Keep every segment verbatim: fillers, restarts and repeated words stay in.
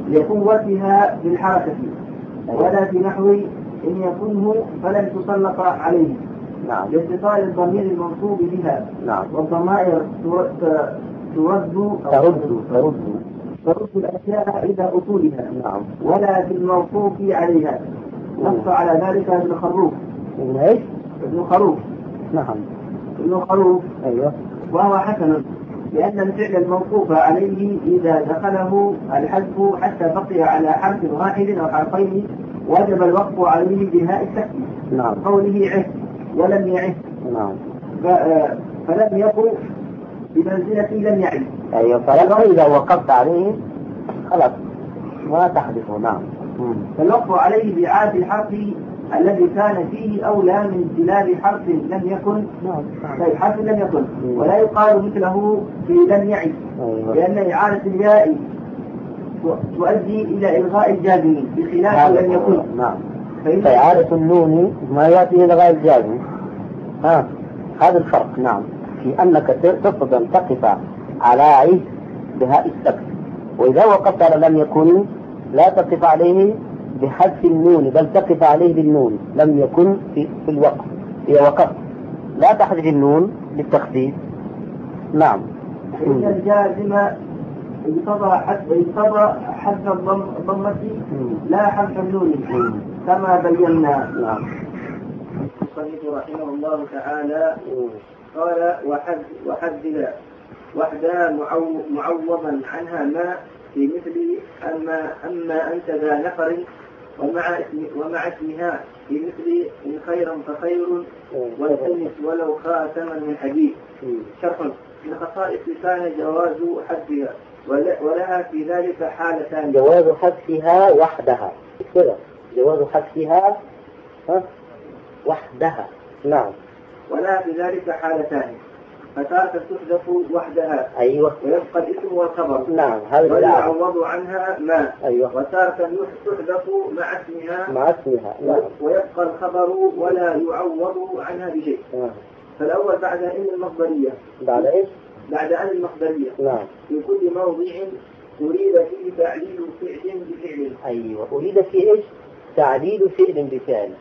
لقوتها بالحركة، ولا في نحو إن يكنه فلن تسلط عليه. نعم. لاتصال الضمير المنصوب بها. نعم. والضمائر ترد ترد ترد ترد الأشياء إلى أصولها. نعم. ولا في الموصوف عليها. نص على ذلك ابن خروف. ابن ايش؟ ابن خروف. نعم. ابن خروف. ايوه. وهو حسن، لأن الفعل الموصوف عليه إذا دخله الحذف حتى بقي على حرف واحد أو حرفين وجب الوقف عليه بهاء التكليف. نعم. قوله عه ولم يعه. نعم. فلم يقل بمنزلة لم يعه. أيوة. فإذا وقفت عليه خلاص ما تحدثه. نعم. فالوقف عليه بإعادة الحرف الذي كان فيه أولى من امتلال حرف لم يكن. نعم. طيب حرف لم يكن ولا يقال مثله في لم يعد. أيوة. لأن إعادة الياء تؤدي إلى إلغاء الجازم بخلاف لم يكن. نعم. فإعادة النون ما يأتي إلغاء الجازم. ها هذا الفرق. نعم. في أنك تفضل أن تقف على عيد بهاء السكت، وإذا وقفت على لم يكن لا تقف عليه بحذف النون بل تقف عليه بالنون لم يكن في, في الوقف. إذا وقفت لا تحذف النون للتخفيف. نعم. إن الجازم يقتضى حذف الضمة لا حذف النون كما بينا. نعم. المصنف رحمه الله تعالى قال وحذف وحدها معوضا عنها ما في مثل أما, أما أنت ذا نفر ومع, اسم ومع اسمها في مثل إن خيرا فخير والتمس ولو خاتما من حديد. شرح من خصائص كان جواز حذفها ولها في ذلك حالتان. جواز حذفها وحدها كده. جواز حذفها وحدها. نعم. ولها في ذلك حالتان، فتارة تحذف وحدها. أيوة. ويبقى الاسم والخبر. نعم. ويعوض عنها ما. أيوة. وتارة تحذف مع اسمها. مع اسمها. نعم. ويبقى الخبر ولا يعوض عنها بشيء. نعم. فالأول بعد أن المصدرية. بعد إيش؟ بعد أن المصدرية. نعم. في كل موضع أريد فيه تعليل فعل بفعل. أيوة. أريد فيه إيش؟ تعليل فعل بفعل.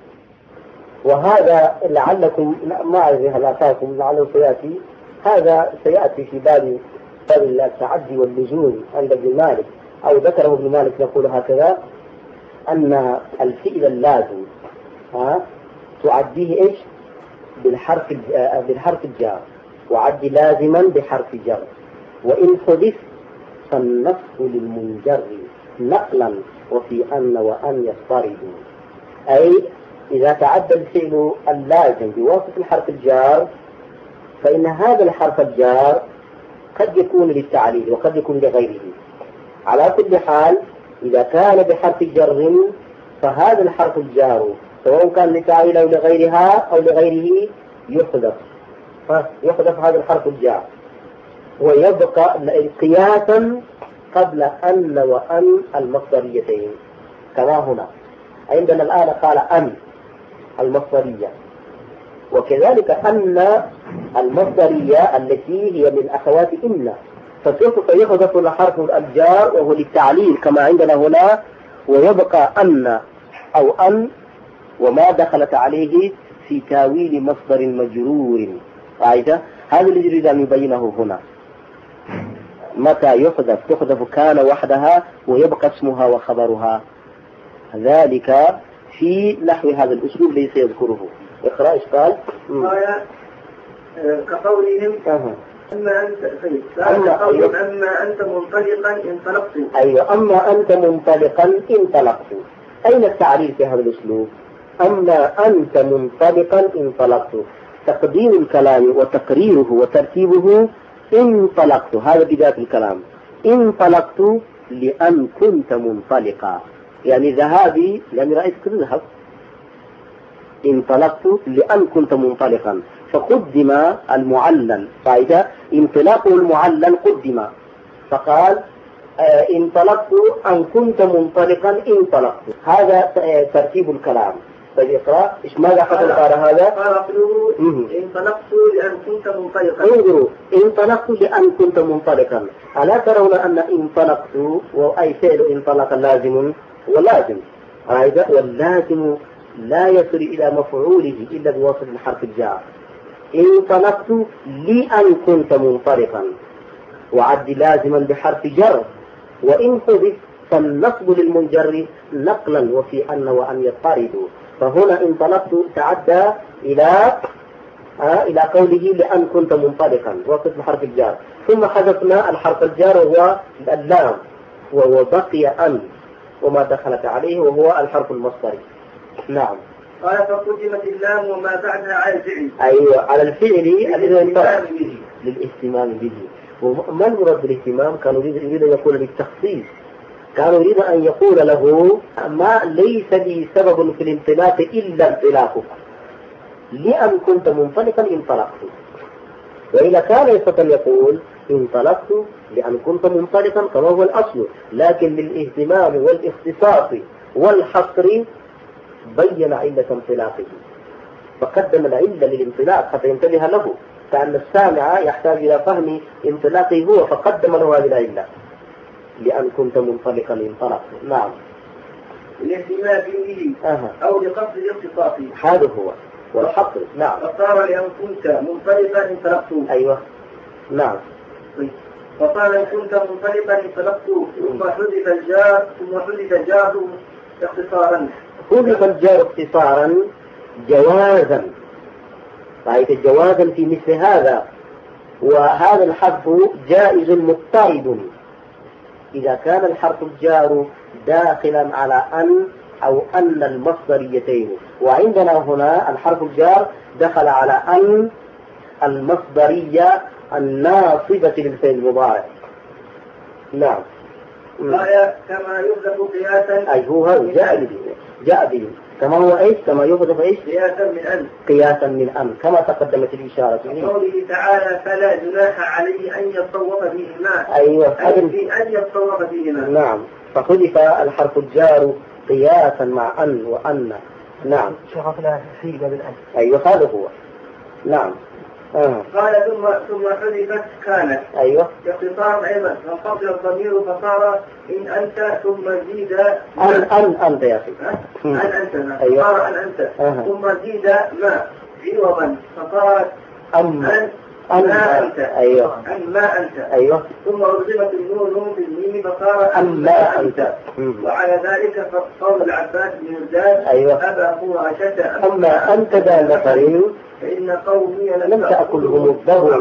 وهذا لعلكم ما أعرف هل أتاكم لعله سيأتي، هذا سيأتي في باب باب التعدي واللزوم عند ابن مالك، أو ذكره ابن مالك يقول هكذا أن الفعل اللازم ها تعديه إيش؟ بالحرف بالحرف الجار، وعد لازما بحرف جر، وإن حذف فالنصب للمنجر نقلا وفي أن وأن يضطرد. أي إذا تعدى الفعل اللازم بواسطة الحرف الجار فإن هذا الحرف الجار قد يكون للتعليل وقد يكون لغيره. على كل حال إذا كان بحرف جر فهذا الحرف الجار سواء كان للتعليل أو لغيرها أو لغيره يحذف يحذف هذا الحرف الجار ويبقى قياسا قبل أن وأن المصدريتين كما هنا عندنا الآن قال أن المصدرية، وكذلك أن المصدرية التي هي من أخوات إن، فسوف يحذف الحرف الجار وهو للتعليل كما عندنا هنا، ويبقى أن أو أن وما دخلت عليه في تاويل مصدر مجرور. رأيت؟ هذا الذي يريد أن يبينه هنا. متى يحذف؟ تحذف كان وحدها ويبقى اسمها وخبرها، ذلك في نحو هذا الأسلوب ليس يذكره. اقرأ إيش قال؟ قال كقولهم أه. أما أنت طيب أما, أيوة. أما أنت منطلقا انطلقت. أيوة. أما أنت منطلقا انطلقت. أين التعريف في هذا الأسلوب؟ أما أنت منطلقا انطلقت، تقدير الكلام وتقريره وترتيبه انطلقت، هذا بداية الكلام. انطلقت لأن كنت منطلقا، يعني ذهابي لأن رأيتك تذهب. انطلقت لأن كنت منطلقا، فقدم المعلل، فإذا انطلاقه المعلل قدم، فقال اه انطلقت أن كنت منطلقا انطلقت، هذا ترتيب الكلام. طيب اقرأ إيش ماذا حصل قال هذا؟ قال أقوله انطلقت لأن كنت منطلقا. انظروا انطلقت لأن كنت منطلقا. ألا ترون أن انطلقت وأي فعل انطلق لازم ولازم هذا واللازم لا يصل إلى مفعوله إلا بواسطة حرف الجار. انطلقت لأن كنت منطلقا وعد لازما بحرف جر وإن حذف فالنصب للمنجر نقلا وفي أن وأن يضطردوا. فهنا انطلقت تعدى إلى آه إلى قوله لأن كنت منطلقا وقت حرف الجار ثم حذفنا الحرف الجار وهو اللام وبقي أن وما دخلت عليه وهو الحرف المصدري. نعم. قال فقدمت اللام وما بعدها على الفعل. أيوة على الفعل للاهتمام به. وما المراد بالاهتمام؟ كان يريد أن يقول بالتخصيص، كان يريد أن يقول له ما ليس لي سبب في الانطلاق إلا انطلاقك لأن كنت منطلقا انطلقت. وإذا كان يستطيع يقول انطلقت لأن كنت منطلقا كما هو الأصل، لكن للاهتمام والاختصاص والحصر بين علة انطلاقه فقدم العلة للانطلاق حتى ينتبه له، كأن السامع يحتاج إلى فهم انطلاقه هو فقدم له هذه العلة لأن كنت منطلقا انطلقت. نعم. الاهتمام به أه. أو لقصد الاختصاص هذا هو والحصر. نعم. فصار لأن كنت منطلقا انطلقت. أيوة. نعم. فقال إن كنت منطلقا انطلقت ثم حذف الجار ثم حذف الجار اختصارا. حذف الجار اختصارا جوازا، رأيت جوازا في مثل هذا، وهذا الحذف جائز مضطرد إذا كان الحرف الجار داخلا على أن أو أن المصدريتين، وعندنا هنا الحرف الجار دخل على أن المصدرية الناصبة للفعل المضارع. نعم. قال كما يحذف قياسا. أي هو هذا جاء به جاء به كما هو إيش كما يحذف إيش قياسا من أن قياسا من أن كما تقدمت الإشارة. قوله تعالى فلا جناح عليه أن يتصوف فيهما. أيوة في أن يتصوف فيهما. نعم. فحذف الحرف الجار قياسا مع أن وأن. نعم. شرفنا في بالأن. أيوة هذا هو. نعم. آه. قال ثم ثم حذفت كانت. أيوة. باختصار أيضا فانقطع الضمير فصار إن أنت ثم زيد أن أن أنت يا أخي. أن أنت. أيوة. صار أن أنت. آه. ثم زيد ما عوضا فصارت أم أن أن ما أنت. أيوة. أن ما أنت. أيوة. ثم ألزمت النون في الميم فصار أم ما أنت. وعلى ذلك قول العباس بن الزاد. أيوة. أبا قراشة أما أنت ذا نفر فإن قومي لم تأكلهم الضبع.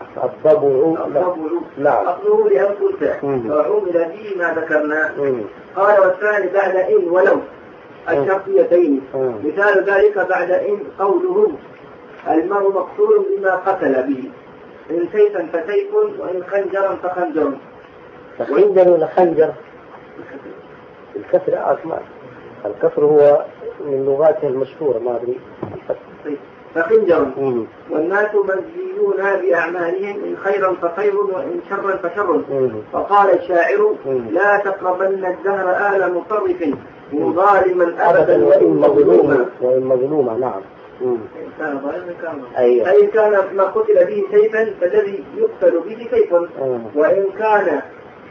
الضبع. نعم. أصله لأن قلت وعمل فيه ما ذكرنا. قال والثاني بعد إن ولو الشرطيتين مثال ذلك بعد إن قوله المرء مقتول بما قتل به إن سيفا فسيف وإن خنجرا فخنجر. خنجر ولا خنجر؟ الكسر أسماء الكسر هو من لغاته المشهورة ما أدري. فخنجر. والناس مجزيون بأعمالهم إن خيرا فخير وإن شرا فشر. فقال الشاعر لا تقربن الدهر آل مطرف ظالما أبدا وإن مظلوما. وإن مظلوما. نعم. كان ظالما كان. أيوة. فإن كان ما قتل به سيفا فالذي يقتل به سيف. وإن كان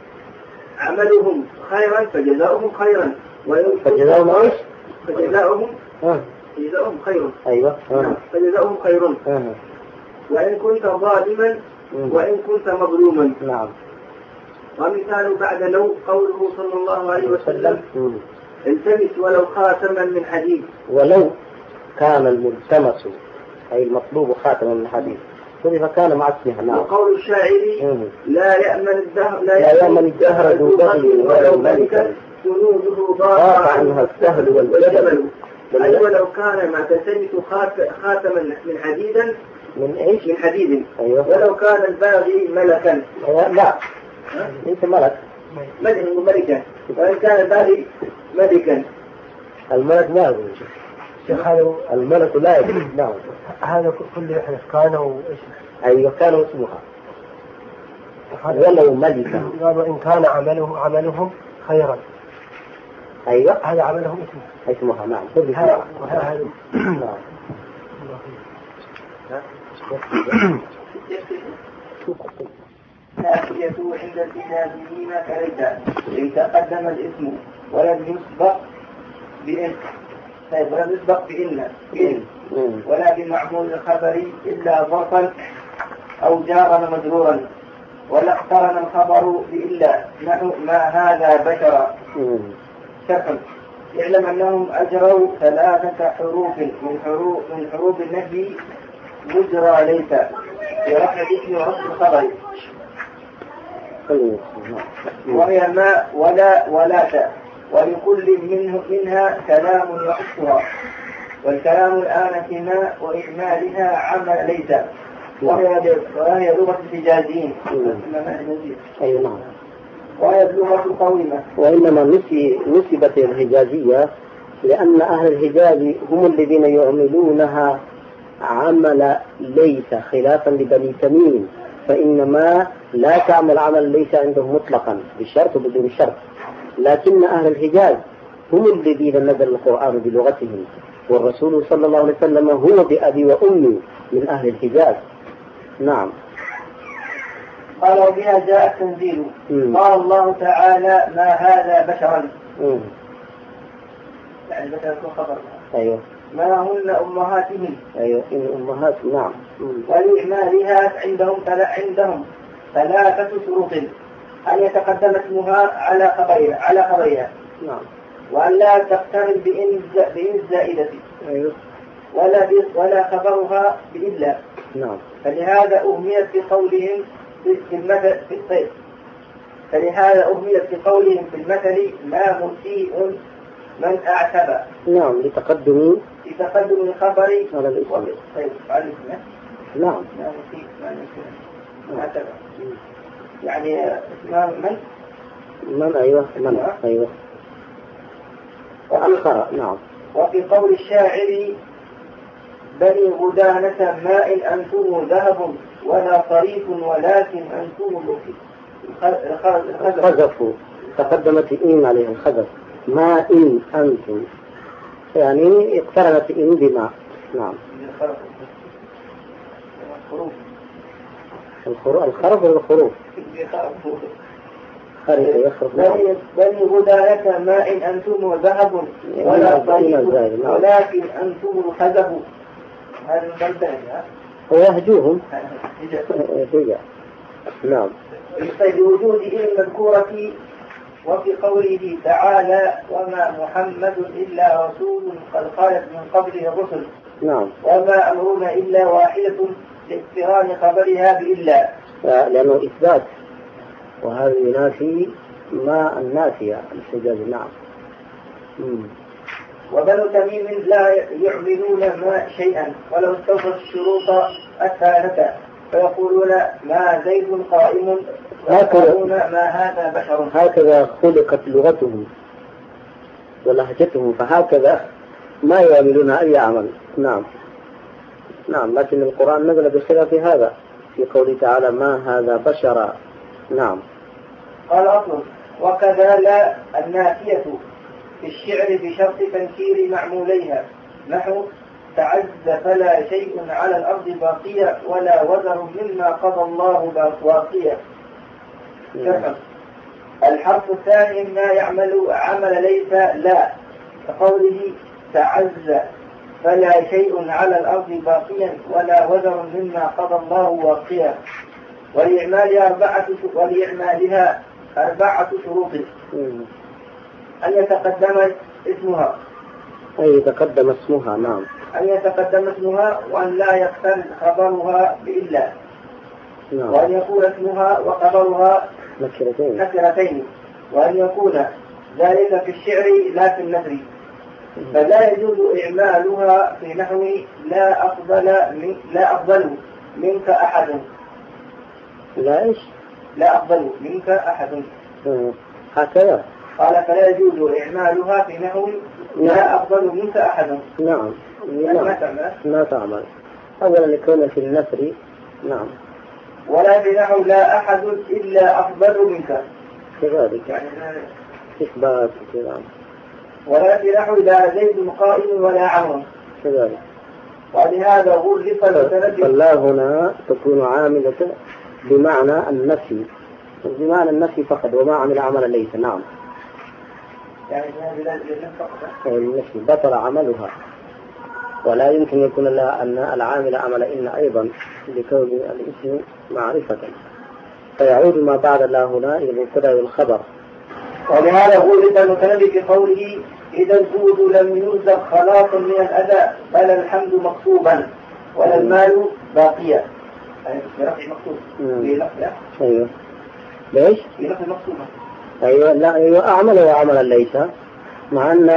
عملهم خيرا فجزاؤهم خيرا. فجزاؤهم ايش؟ فجزاؤهم آه. فجزاؤهم خير. أيوة. آه. فجزاؤهم خير. آه. وإن كنت ظالما وإن كنت مظلوما. نعم. ومثال بعد لو قوله صلى الله عليه وسلم التمس ولو خاتما من حديد. ولو كان الملتمس أي المطلوب خاتما من حديد فكان مع اسمها. نعم. وقول الشاعر لا يأمن الدهر لا يأمن الدهر ذو بغي ولو ملكا جنوده ضاع عنها السهل والجبل. أي ولو كان ما تلتمس خاتما من حديدا من ايش؟ من حديد. أيوة. ولو كان الباغي ملكا. لا ليس ملك. ملك ملكا. وإن كان الباغي ملكا. الملك ما يقول هذا الملك لا يقول. نعم. هذا كل احنا كانوا ايش؟ أيوة كانوا اسمها ولو ملكا. قالوا إن كان عمله عملهم خيرا. أيوة هذا عملهم اسمه اسمها نعم. هذا وهذا نعم. نافية عند الكتابيين كريتا إن تقدم الاسم ولم يسبق بإن طيب ولم يسبق بإن بإن ولا بمعمول الخبر إلا ظرفا أو جارا مجرورا ولا اقترن الخبر بإلا نحو ما هذا بشرا شرح. اعلم أنهم أجروا ثلاثة حروف من حروف من حروف النفي مجرى ليس في رفع الاسم ورفع الخبر وهي ما ولا ولا تا ولكل منه منها كلام يخصها والكلام الآن في ما وإكمالها عمل ليس وهي وهي لغة الحجازيين. أي نعم. وهي اللغة قويمة. وإنما نسي نسبت الحجازية لأن أهل الحجاز هم الذين يعملونها عمل ليس خلافا لبني تميم فإنما لا تعمل عمل ليس عندهم مطلقا بالشرط وبدون الشرط. لكن أهل الحجاز هم الذين نزل القرآن بلغتهم والرسول صلى الله عليه وسلم هو بأبي وأمي من أهل الحجاز. نعم. قال وبها جاء التنزيل. قال الله تعالى ما هذا بشرا مم. يعني بشر يكون خبر. أيوه. ما هن أمهاتهم. أيوه إن أمهات نعم. ولإعمالها عندهم عندهم ثلاثة شروط أن يتقدم اسمها على خبرها على خبرها نعم. وأن لا تقترن بإن بإن الزائدة أيوه. ولا ولا خبرها بإلا نعم. فلهذا أهملت في قولهم في المثل في الطيب فلهذا أهملت في قولهم في المثل ما مسيء من أعتبى. نعم لتقدم لتقدم الخبر على الاسم. طيب على الاسم. نعم. ما مسيء من أعتبى يعني اسمها من من أيوه من أيوه وأخر. نعم. وفي قول الشاعر بني غدانة ماء أنتم ذهب ولا صريف ولكن أنتم الخزف تقدمت إن عليه الخزف ما إن أنتم يعني اقترنت إن بما. نعم. الخروف الخرف ولا الخروف خرف يخرف. بني غدانة ماء أنتم ذهب ولا صريف ولكن أنتم الخزف. هذا البلدان ويهجوهم هجا. نعم. بوجود إن المذكورة وفي قوله تعالى وما محمد إلا رسول قد خالت من قبله الرسل. نعم. وما أمرنا إلا واحدة لاقتران خبرها بإلا لأنه إثبات وهذا ينافي ما النافية الحجاز. نعم. مم. وبنو تميم لا يعملون ما شيئا ولو استوفوا الشروط الثالثة فيقولون ما زيد قائم ويقولون ما هذا بشر. هكذا خلقت لغتهم ولهجتهم فهكذا ما يعملون أي عمل. نعم. نعم. لكن القرآن نزل بخلاف هذا في قوله تعالى ما هذا بشرا. نعم. قال أصل وكذا لا النافية في الشعر بشرط تنكير معموليها نحو تعز فلا شيء على الأرض باقية ولا وزر مما قضى الله باقية. الحرف الثاني ما يعمل عمل ليس لا كقوله تعز فلا شيء على الأرض باقيا ولا وزر مما قضى الله واقيا. ولإعمالها أربعة ولإعمالها أربعة شروط أن يتقدم اسمها أي يتقدم اسمها. نعم. أن يتقدم اسمها وأن لا يقترن خبرها بإلا. نعم. وأن يكون اسمها وخبرها نكرتين نكرتين وأن يكون ذلك في الشعر لا في النثر. فلا يجوز إعمالها في نحو لا أفضل من لا أفضل منك أحد. لا إيش لا أفضل منك أحد. هكذا قال فلا يجوز إعمالها في نحو لا أفضل منك أحد. نعم. يعني ما تعمل ما تعمل أولا يكون في النثر. نعم. ولا في نحو لا أحد إلا أفضل منك كذلك يعني إثبات كذا. ولا سلاح لا زيد قائم ولا عمر كذلك. ولهذا غلف المتنبي. فالله هنا تكون عاملة بمعنى النفي، بمعنى النفي فقط، وما عمل عملا ليس. نعم. يعني هذه فقط. النفي بطل عملها، ولا يمكن يكون أن العامل عمل إن أيضا لكون الاسم معرفة، فيعود ما بعد الله هنا إلى المبتدأ والخبر. ولهذا غلف المتنبي في قوله إذا الجود لم يرزق خلاص من الأذى بل الحمد مكتوبا ولا المال باقيا. يعني برفع مكتوب. أيوه. ليش؟ برفع مكتوبة. أيوه. لا أيوه أعمل وعملا ليس، مع أن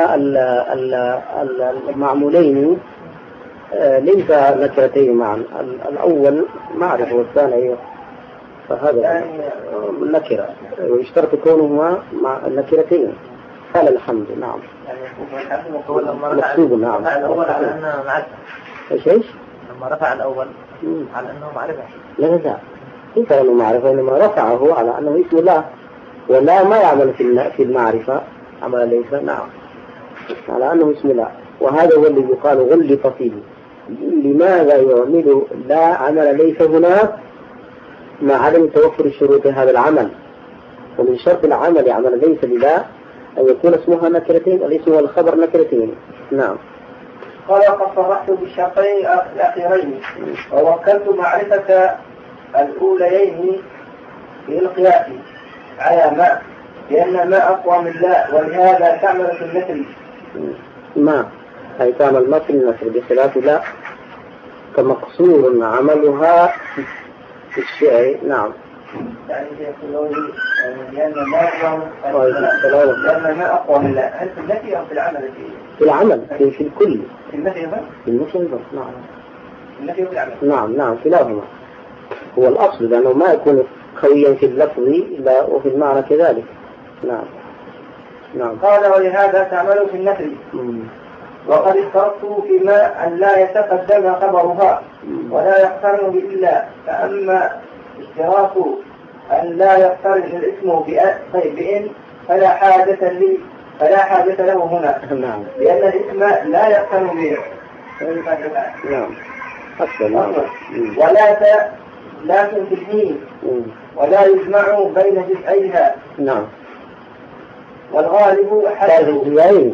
المعمولين ليس نكرتين معا، الأول معرفة والثاني أيوه، فهذا يعني نكرة ويشترط كونهما مع النكرتين. قال الحمد. نعم. مكتوب. نعم. الأول على أنه معرفة. إيش إيش؟ لما رفع الأول على أنه معرفة. لا لا كيف أنه معرفة؟ إنما رفعه على أنه اسم الله، ولا ما يعمل في في المعرفة عمل ليس. نعم. على أنه اسم الله، وهذا هو الذي يقال غلط فيه. لماذا يعمل لا عمل ليس هنا مع عدم توفر شروط هذا العمل؟ ومن شرط العمل عمل ليس لله أن يكون اسمها نكرتين، الاسم والخبر نكرتين. نعم. قال قد صرحت بالشرطين الأخيرين ووكلت معرفة الأوليين في القياس على ما، لأن ما أقوى من لا، ولهذا تعمل في المثل. ما أي تعمل مثل المثل بخلاف لا، كمقصور عملها في الشيء. نعم. يعني لأن ما أقوى لأن ما أقوى من لا. هل في النفي أو في العمل؟ في العمل، في, في الكل. في النفي أيضا؟ في النفي أيضا. نعم. في النفي وفي العمل. نعم نعم كلاهما. هو الأصل لأنه ما يكون قويا في اللفظ إلا وفي المعنى كذلك. نعم. نعم. قال ولهذا تعمل في النفي. وقد اشترطت فيما أن لا يتقدم خبرها ولا يقترن بإلا، فأما اشتراط أن لا يقترن الاسم بإن فلا حاجة لي فلا حاجة له هنا. نعم. لأن الاسم لا يقترن به. نعم. أصلا. ولا ت... لكن في الدين ولا يجمع بين جزئيها. نعم. والغالب حذف الجزئين.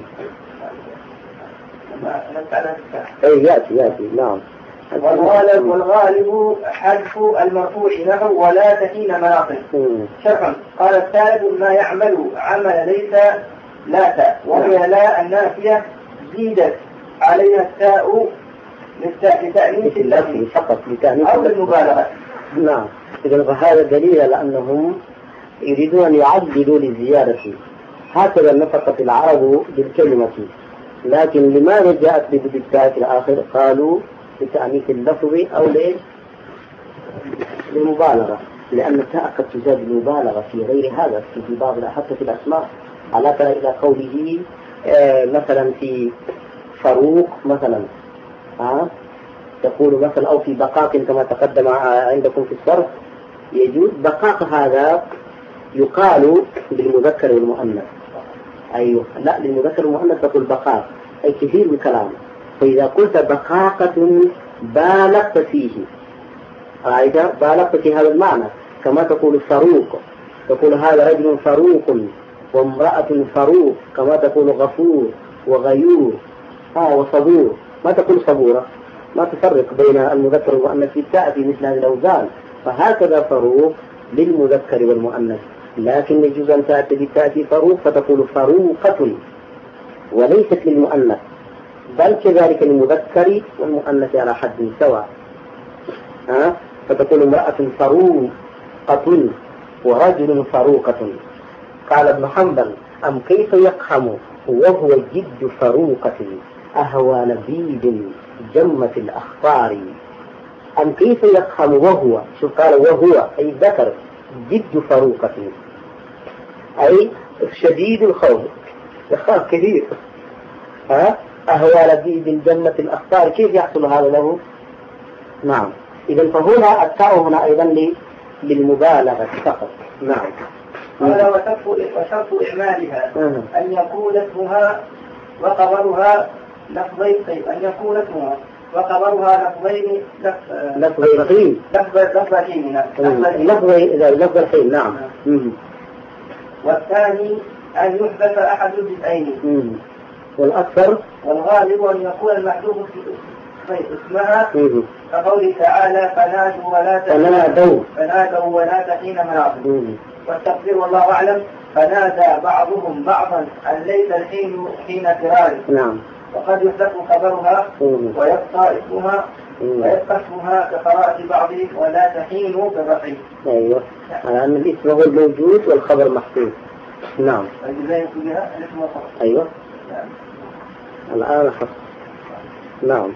أي يأتي يأتي. نعم. والغالب والغالب حذف المرفوع له ولا تهين مناطق. شرحا قال الثالث ما يعمل عمل ليس لا تاء، وهي لا النافية زيدت عليها التاء لتأنيث اللفظ فقط لتأنيث أو المبالغة. نعم. إذا فهذا دليل على أنهم يريدون أن يعدلوا للزيادة. هكذا نطقت العرب بالكلمة، لكن لماذا جاءت بالتاء في الآخر؟ قالوا لتأنيث اللفظ أو ليش؟ للمبالغة، لأن التاء قد تزاد المبالغة في غير هذا، في بعض حتى في الأسماء. على ترى إلى قوله آه مثلا في فاروق مثلا، ها تقول مثلا أو في دقاق كما تقدم عندكم في الصرف، يجوز دقاق هذا يقال بالمذكر والمؤنث. أيوه لا للمذكر والمؤنث تقول دقاق أي كثير من كلام. فإذا قلت دقاقة بالغت فيه، رأيت بالغت في هذا المعنى. كما تقول فاروق تقول هذا رجل فاروق وامرأة فاروق، كما تقول غفور وغيور ها وصبور، ما تقول صبورة، ما تفرق بين المذكر والمؤنث في التاء في مثل هذه الأوزان. فهكذا فاروق للمذكر والمؤنث، لكن يجوز أن تأتي بالتاء في فاروق فتقول فاروقة وليست للمؤنث، بل كذلك للمذكر والمؤنث على حد سواء. ها فتقول امرأة فاروقة ورجل فاروقة. قال ابن حنبل أم كيف يقحم وهو جد فاروقة أهوى لبيد جمة الأخطار. أم كيف يقحم وهو، شو قال وهو أي ذكر جد فاروقة أي شديد الخوف يخاف كثير. ها أهوى لبيد جمة الأخطار، كيف يحصل هذا له؟ نعم. إذا فهنا التاء هنا أيضا للمبالغة فقط. نعم. قال وشرط إعمالها أن يكون اسمها وخبرها لفظين أن يكون اسمها وخبرها لفظين لفظ الحين لفظ لفظ الحين لفظ لفظ الحين نعم. والثاني أن يحدث أحد الجزئين. والأكثر والغالب أن يكون المحذوف اسمها كقوله تعالى فنادوا ولا فنادوا فنادوا ولا حين مناصب. والتقدير والله أعلم فنادى بعضهم بعضا أن ليس الحين حين فرار. نعم. وقد يحدث خبرها ويبقى اسمها ويبقى اسمها كقراءة بعضهم ولا تحين كالرحيم. أيوه على أن الاسم هو الموجود والخبر محذوف. نعم. أيوه الآن حصل. نعم.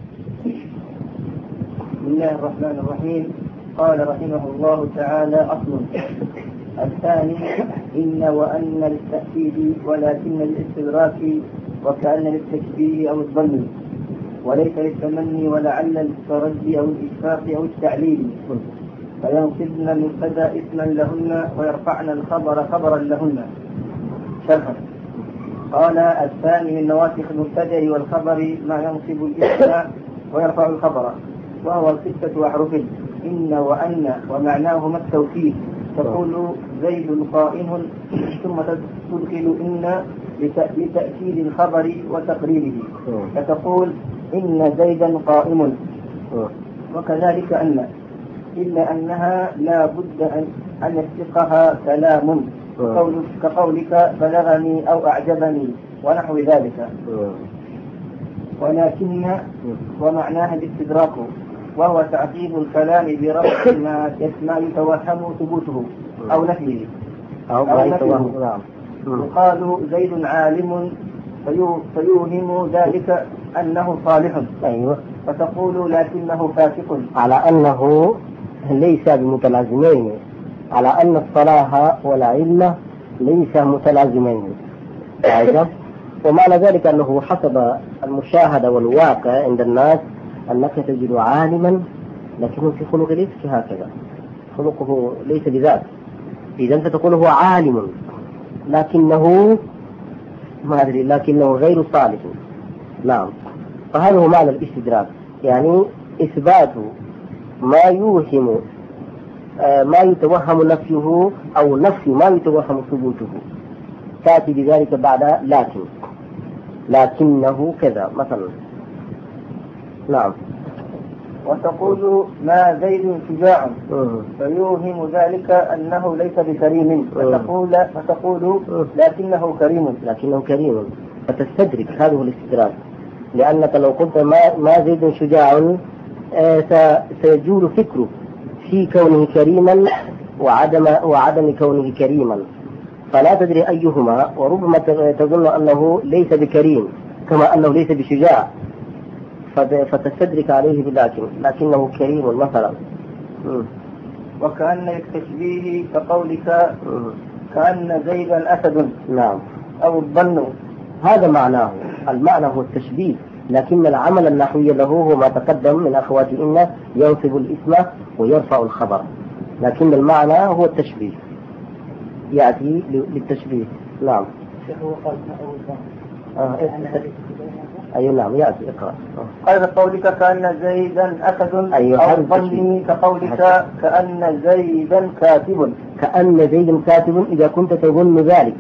بسم الله الرحمن الرحيم. قال رحمه الله تعالى أصل الثاني إن وأن للتأكيد ولكن للاستدراك وكأن للتشبيه أو الظن وليس للتمني ولعل للترجي أو الإشفاق أو التعليل فينصبن المبتدا اسما لهن ويرفعن الخبر خبرا لهن. شرحا. قال الثاني من نواسخ المبتدا والخبر ما ينصب الاسم ويرفع الخبر وهو ستة أحرف إن وأن ومعناهما التوكيد. تقول زيد قائم ثم تدخل إن لتأكيد الخبر وتقريره فتقول إن زيدا قائم. وكذلك أن إلا أنها لا بد أن أن يسبقها كلام كقولك بلغني أو أعجبني ونحو ذلك. ولكن ومعناها الاستدراك وهو تعقيب الكلام برفع ما يتوهم ثبوته أو نفيه أو نفيه. يقال زيد عالم فيوهم ذلك أنه صالح. أيوة. فتقول لكنه فاسق على أنه ليس بمتلازمين على أن الصلاح والعلم ليس متلازمين. أيضا ومعنى ذلك أنه حسب المشاهدة والواقع عند الناس أنك تجد عالما لكنه في خلق ليس هكذا خلقه ليس بذات. إذا أنت تقول هو عالم لكنه ما أدري لكنه غير صالح. نعم. فهذا هو معنى الاستدراك يعني إثبات ما يوهم آه ما يتوهم نفيه أو نفي ما يتوهم ثبوته. تأتي بذلك بعد لكن لكنه كذا مثلا. نعم. وتقول ما زيد شجاع فيوهم ذلك أنه ليس بكريم فتقول فتقول لكنه كريم لكنه كريم فتستدرك. هذا هو الاستدراك. لأنك لو قلت ما ما زيد شجاع آه سيجول فكره في كونه كريما وعدم وعدم كونه كريما فلا تدري أيهما وربما تظن أنه ليس بكريم كما أنه ليس بشجاع فتستدرك عليه بلكن لكنه كريم مثلا. وكأن التشبيه كقولك كأن زيدا أسد. نعم. أو الظن. هذا معناه. المعنى هو التشبيه لكن العمل النحوي له هو ما تقدم من أخوات إن ينصب الاسم ويرفع الخبر لكن المعنى هو التشبيه يأتي للتشبيه. نعم. آه. أي نعم يأتي اقرأ. قال قولك كأن زيدا أسد. أيوة. أو ظني كقولك كأن زيدا كاتب. كأن زيدا كاتب إذا كنت تظن ذلك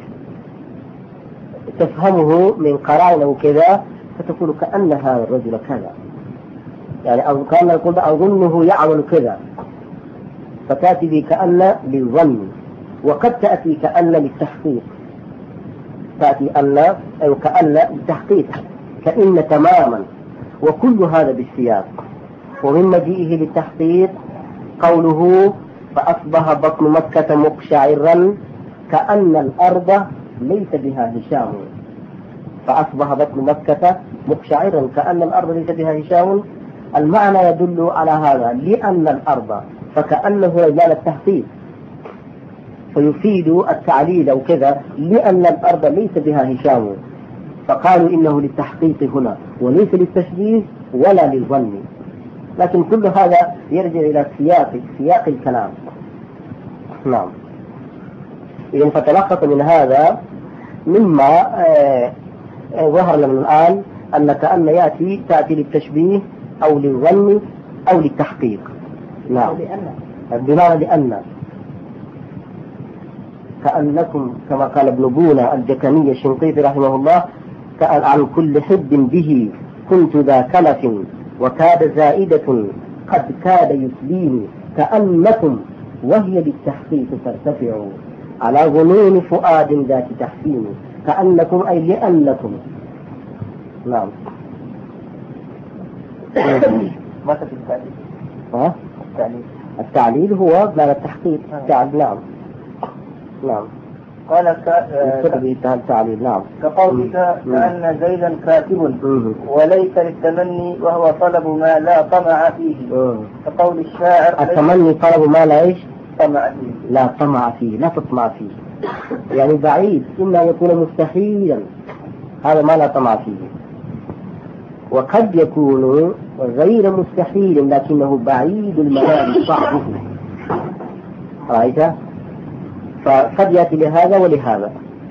تفهمه من قرائن وكذا فتقول كأن هذا الرجل كذا يعني أو كان يقول أظنه يعمل كذا فتأتي بكأن للظن. وقد تأتي كأن للتحقيق تأتي أن أو كأن للتحقيق كأن تماما وكل هذا بالسياق. ومن مجيئه للتحقيق قوله فأصبح بطن مكة مقشعرا كأن الأرض ليس بها هشام. فأصبح بطن مكة مقشعرا كأن الأرض ليس بها هشام. المعنى يدل على هذا لأن الأرض فكأنه معنى التحقيق فيفيد التعليل أو كذا لأن الأرض ليس بها هشام فقالوا إنه للتحقيق هنا وليس للتشبيه ولا للظن. لكن كل هذا يرجع إلى سياق سياق الكلام. نعم. إذن فتلخص من هذا مما ظهر لنا الآن أن كأن يأتي تأتي للتشبيه أو للظن أو للتحقيق. نعم. بمعنى لأن كأنكم كما قال ابن بونا الجكني الشنقيطي رحمه الله كأن عن كل حب به كنت ذا كلف وكاد زائدة قد كاد يسليني كأنكم وهي بالتحقيق ترتفع على ظنون فؤاد ذات تحسين كأنكم أي لأنكم. نعم. ما في التعليل؟ ها؟ التعليل التعليل هو بمعنى التحقيق. تعليل. نعم. نعم. قال ك... التعليل. نعم. كقولك كأن زيدا كاتب وليس للتمني وهو طلب ما لا طمع فيه. كقول الشاعر التمني طلب ما لا إيش؟ طمع فيه. لا طمع فيه، لا تطمع فيه، يعني بعيد، إما يكون مستحيلا، هذا ما لا طمع فيه، وقد يكون غير مستحيل لكنه بعيد المنال صعبه. رأيت؟ فقد يأتي لهذا ولهذا.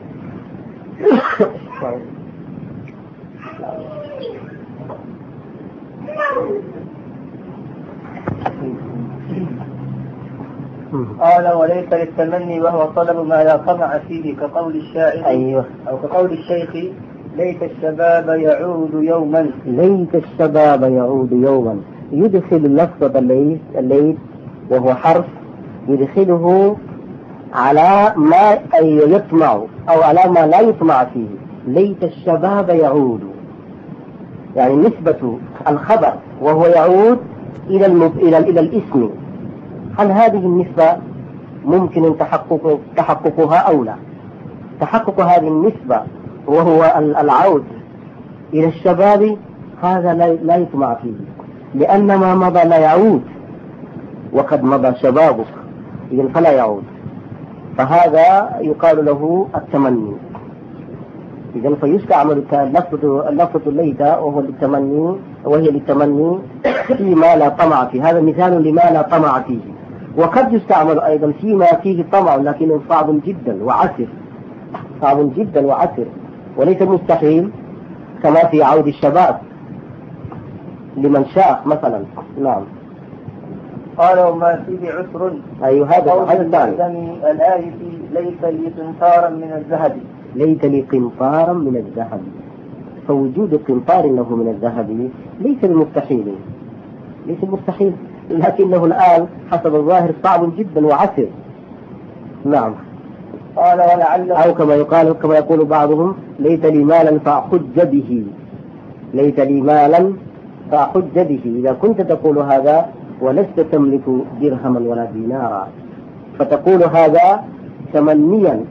قال وليس للتمني وهو طلب ما لا طمع فيه كقول الشاعر. أيوه. أو كقول الشيخ ليت الشباب يعود يوما. ليت الشباب يعود يوما، يدخل اللفظة الليت الليت وهو حرف يدخله على ما يطمع أو على ما لا يطمع فيه. ليت الشباب يعود، يعني نسبة الخبر وهو يعود إلى المب... إلى إلى الاسم. هل هذه النسبة ممكن تحقق تحققها أو لا؟ تحقق هذه النسبة وهو العود إلى الشباب هذا لا يطمع فيه، لأن ما مضى لا يعود، وقد مضى شبابك إذن فلا يعود، فهذا يقال له التمني. إذن فيستعمل اللفظة اللفظة الليتة وهو للتمني، وهي للتمني فيما لا طمع فيه. هذا مثال لما لا طمع فيه. وقد يستعمل أيضا فيما فيه طمع لكنه صعب جدا وعسر، صعب جدا وعسر، وليس مستحيل، كما في عود الشباب لمن شاء مثلا. نعم. قال وما فيه عسر. أيوه هذا هذا الآية ليس لي قنطارا من الذهب. ليس لي قنطارا من الذهب، فوجود قنطار له من الذهب ليس المستحيل، ليس المستحيل، لكنه الآن حسب الظاهر صعب جدا وعسر. نعم. قال ولعل أو كما يقال كما يقول بعضهم ليت لي مالا فأحج به. ليت لي مالا فأحج به، إذا كنت تقول هذا ولست تملك درهما ولا دينارا فتقول هذا تمنيا،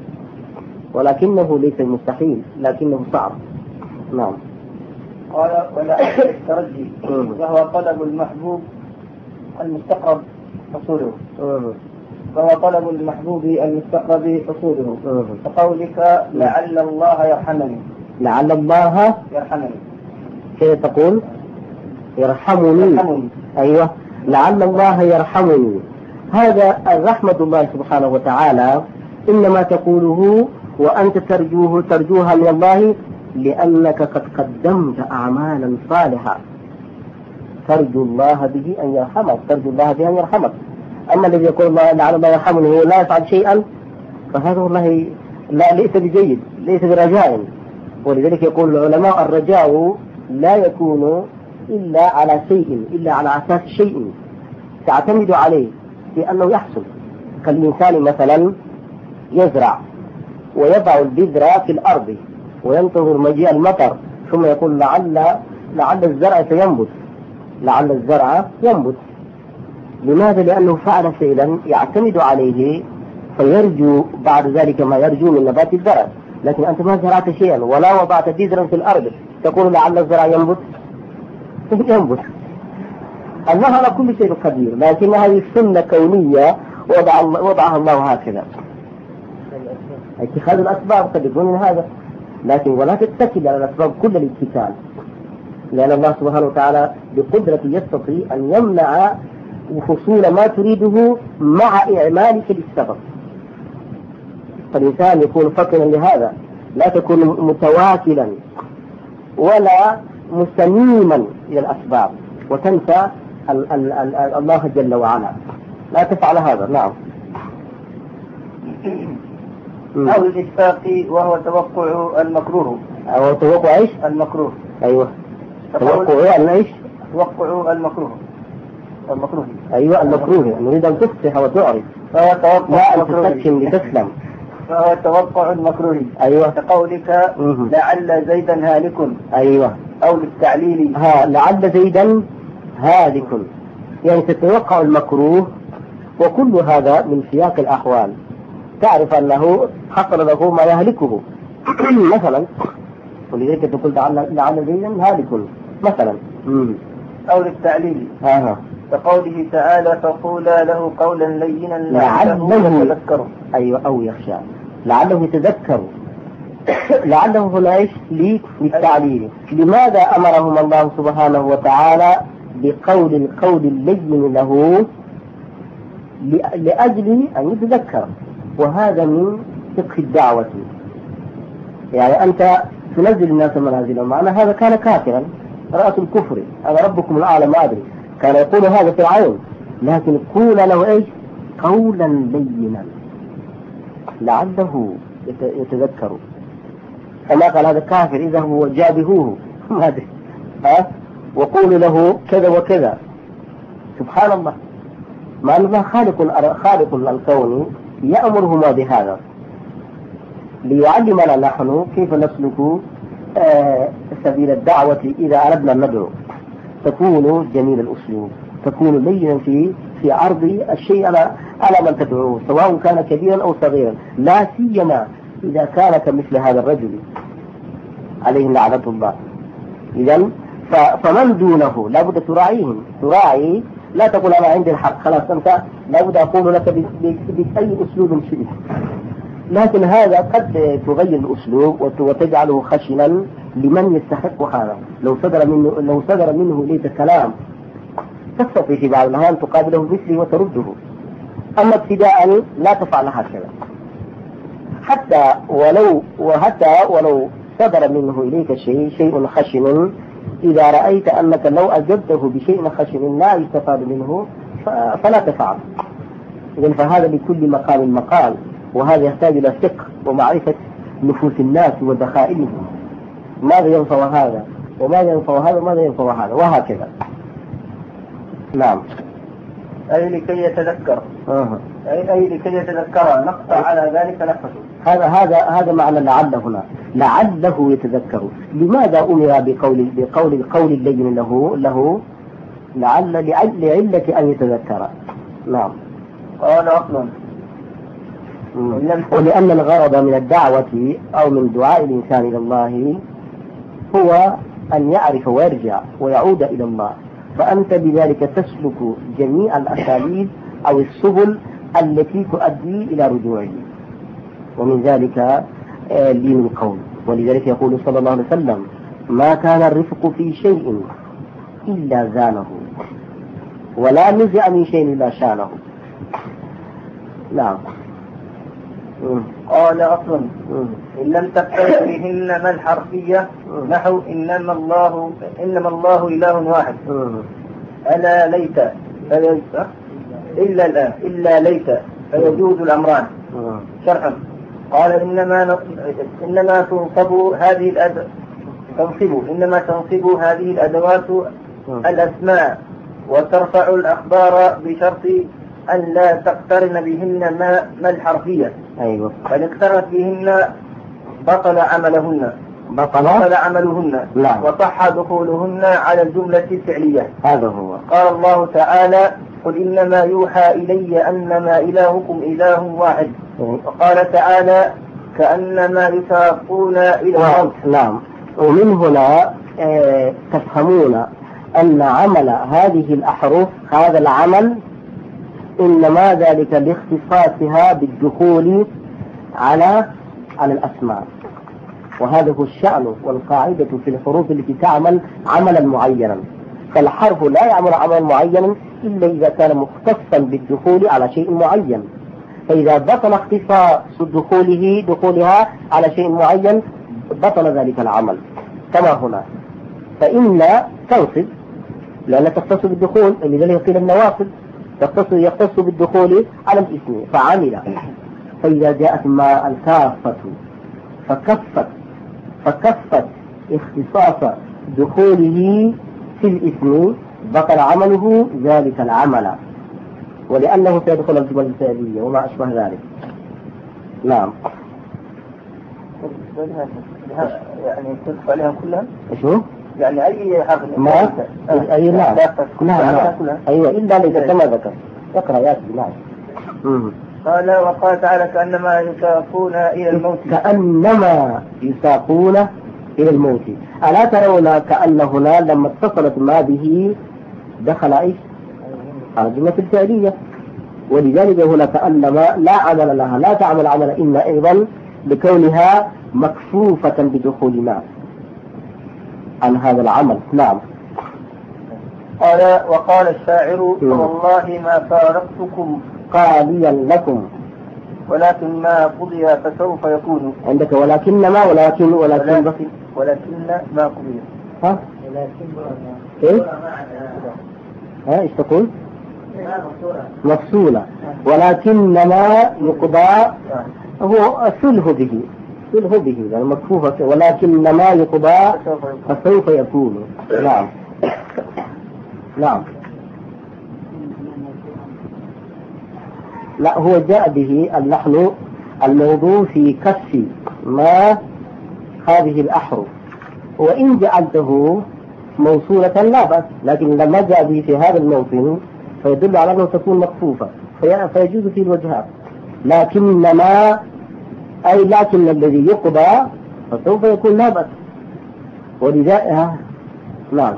ولكنه ليس مستحيل لكنه صعب. نعم. قال ولا الترجي وهو طلب المحبوب المستقرب حصوله. وهو طلب المحبوب المستقرب حصوله. كقولك لعل الله يرحمني. لعل الله يرحمني. كيف تقول؟ يرحمني. يرحمني. أيوة، لعل الله يرحمني. هذا الرحمة الله سبحانه وتعالى إنما تقوله وأنت ترجوه ترجوها من الله لأنك قد قدمت أعمالا صالحة ترجو الله به أن يرحمك، ترجو الله به أن يرحمك. أما الذي يقول الله لعل الله يرحمني وهو لا يفعل شيئا فهذا والله لا ليس بجيد، ليس برجاء. ولذلك يقول العلماء الرجاء لا يكون إلا على شيء، إلا على أساس شيء تعتمد عليه بأنه يحصل. كالإنسان مثلا يزرع ويضع البذرة في الأرض وينتظر مجيء المطر ثم يقول لعل لعل الزرع سينبت، لعل الزرع ينبت. لماذا؟ لأنه فعل فعلا يعتمد عليه فيرجو بعد ذلك ما يرجو من نبات الزرع. لكن أنت ما زرعت شيئا ولا وضعت بذرا في الأرض تقول لعل الزرع ينبت ينبت. الله على كل شيء قدير، لكن هذه السنة كونية وضع وضعها الله هكذا. اتخاذ الأسباب قد يكون من هذا، لكن ولا تتكل على الأسباب كل الاتكال، لأن الله سبحانه وتعالى بقدرته يستطيع أن يمنع حصول ما تريده مع إعمالك للسبب. فالإنسان يكون فطنا لهذا، لا تكون متواكلا ولا مستميما إلى الأسباب وتنسى ال ال ال الله جل وعلا، لا تفعل هذا. نعم. أو الإشفاق وهو توقع المكروه. أو توقع إيش؟ المكروه. أيوه. توقع الإيش؟ توقع المكروه. المكروه. أيوه المكروه، نريد أن تفتح وتعرف. فهو توقع المكروه. لا تستكشم لتسلم. فهو توقع المكروه. أيوه. كقولك لعل زيدا هالك. أيوه. أو للتعليل. ها لعل زيدا هالك، يعني تتوقع المكروه، وكل هذا من سياق الأحوال، تعرف أنه حصل له ما يهلكه مثلا، ولذلك تقول لعل زيدا هالك مثلا. مم. أو للتعليل. آه. كقوله تعالى فقولا له قولا لينا لعله يتذكر. أيوة أو يخشى، لعله يتذكر. لعله هنا إيش؟ للتعليل. لماذا أمرهم الله سبحانه وتعالى بقول القول اللين له؟ لأجل أن يتذكر، وهذا من فقه الدعوة. يعني أنت تنزل الناس منازلهم، معنى هذا كان كافرا رأس الكفر، هذا ربكم الأعلى ما أدري، كان يقول هذا فرعون، لكن قول له إيش؟ قولا لينا لعله يتذكر. فما قال هذا كافر إذا هو جابهوه ما أدري، ها، وقول له كذا وكذا. سبحان الله، مع أنه خالق خالق الكون يأمرهما بهذا ليعلمنا نحن كيف نسلك آه سبيل الدعوة إذا أردنا أن ندعو. تكون جميل الأسلوب، تكون لينا في في عرض الشيء على على من تدعوه، سواء كان كبيرا أو صغيرا، لا سيما إذا كان كمثل هذا الرجل عليه لعنة الله. إذن فمن دونه لابد تراعيهم، تراعي، لا تقول أنا عندي الحق خلاص أنت لابد أقول لك بأي أسلوب شئت، لكن هذا قد تغير الأسلوب وتجعله خشنا لمن يستحق هذا. لو صدر منه لو صدر منه إليك كلام تستطيع في بعض الأحيان تقابله مثله وترده، أما ابتداء لا تفعل هكذا. حتى ولو وحتى ولو صدر منه إليك شيء شيء خشن، إذا رأيت أنك لو أجبته بشيء خشن لا يستفاد منه فلا تفعل. إذن فهذا لكل مقام مقال، وهذا يحتاج إلى فقه ومعرفة نفوس الناس ودخائلهم، ماذا ينفع هذا وماذا ينفع هذا وماذا ينفع هذا، وهكذا. نعم. أي لكي يتذكر. آه. أي أي لكي يتذكر، نقطع على ذلك نفسه. هذا هذا هذا معنى لعل هنا، لعله يتذكر. لماذا أمر بقول بقول القول اللين له له لعل لعلة أن يتذكر. نعم. قال أصلا. ولأن الغرض من الدعوة أو من دعاء الإنسان إلى الله هو أن يعرف ويرجع ويعود إلى الله، فأنت بذلك تسلك جميع الأساليب أو السبل التي تؤدي إلى رجوعه، ومن ذلك لين القول. ولذلك يقول صلى الله عليه وسلم ما كان الرفق في شيء إلا زانه، ولا نزع من شيء إلا شانه. نعم. قال أصلا إن لم تقترف بهن ما الحرفية نحو إنما الله إنما الله إله واحد، ألا ليت إلا الآن إلا ليت فيجوز الأمران. شرحا قال إنما إنما تنصب هذه الأد تنصب إنما تنصب هذه الأدوات الأسماء وترفع الأخبار بشرط أن لا تقترن بهن ما ما الحرفية. أيوة. فإن اقترنت بهن بطل عملهن بطل, بطل عملهن. لا. وصح دخولهن على الجملة الفعلية. هذا هو. قال الله تعالى قل إنما يوحى إلي أنما إلهكم إله واحد. وقال تعالى كأنما يساقون إلى الموت. نعم. ومن هنا اه تفهمون أن عمل هذه الأحرف هذا العمل إنما ذلك لاختصاصها بالدخول على على الأسماء، وهذا هو الشأن والقاعدة في الحروف التي تعمل عملا معينا. فالحرف لا يعمل عملا معينا إلا إذا كان مختصا بالدخول على شيء معين. فإذا بطل اختصاص دخوله دخولها على شيء معين بطل ذلك العمل كما هنا. فإن تنصب لأنها تختص بالدخول، لذلك قيل النواصب يختص يختص بالدخول على الاسم فعمل. فإذا جاءت مع الكافة فكفت فكفت اختصاص دخوله في الاسم بطل عمله ذلك العمل، ولأنه سيدخل الجمل الفعلية وما أشبه ذلك. نعم. يعني تدخل عليها كلها؟ شو؟ يعني أي حرف ما أي نعم نعم أيوة إلا ليس كما ذكر اقرأ يا سيدي. نعم. قال وقال تعالى كأنما يساقون إلى الموت كأنما يساقون إلى الموت. ألا ترون كأن هنا لما اتصلت ما به دخل إيش؟ الجملة الفعلية، ولذلك هنا كأنما لا عمل لها لا تعمل عمل إن أيضا لكونها مكفوفة بدخول ما عن هذا العمل. نعم. قال وقال الشاعر والله ما فارقتكم قاليا لكم ولكن ما قضي فسوف يكون. عندك ولكن ما ولكن ولكن ولكن, ولكن ما قضي. ها؟ ايه؟ ها ايش تقول؟ مفصولة. ولكن ما يقضى هو سله به سله به يعني مكفوفة ولكن ما يقضى فسوف يكون. نعم. نعم. لا هو جاء به اللحن الموضوع في كف ما هذه الأحرف، وإن جعلته موصولة لا بأس، لكن لما جاء به في هذا الموطن فيدل على أنه تكون مكفوفة فيجوز فيه الوجهات. لكن ما أي لكن الذي يقضى فسوف يكون لا بأس. ولذلك نعم.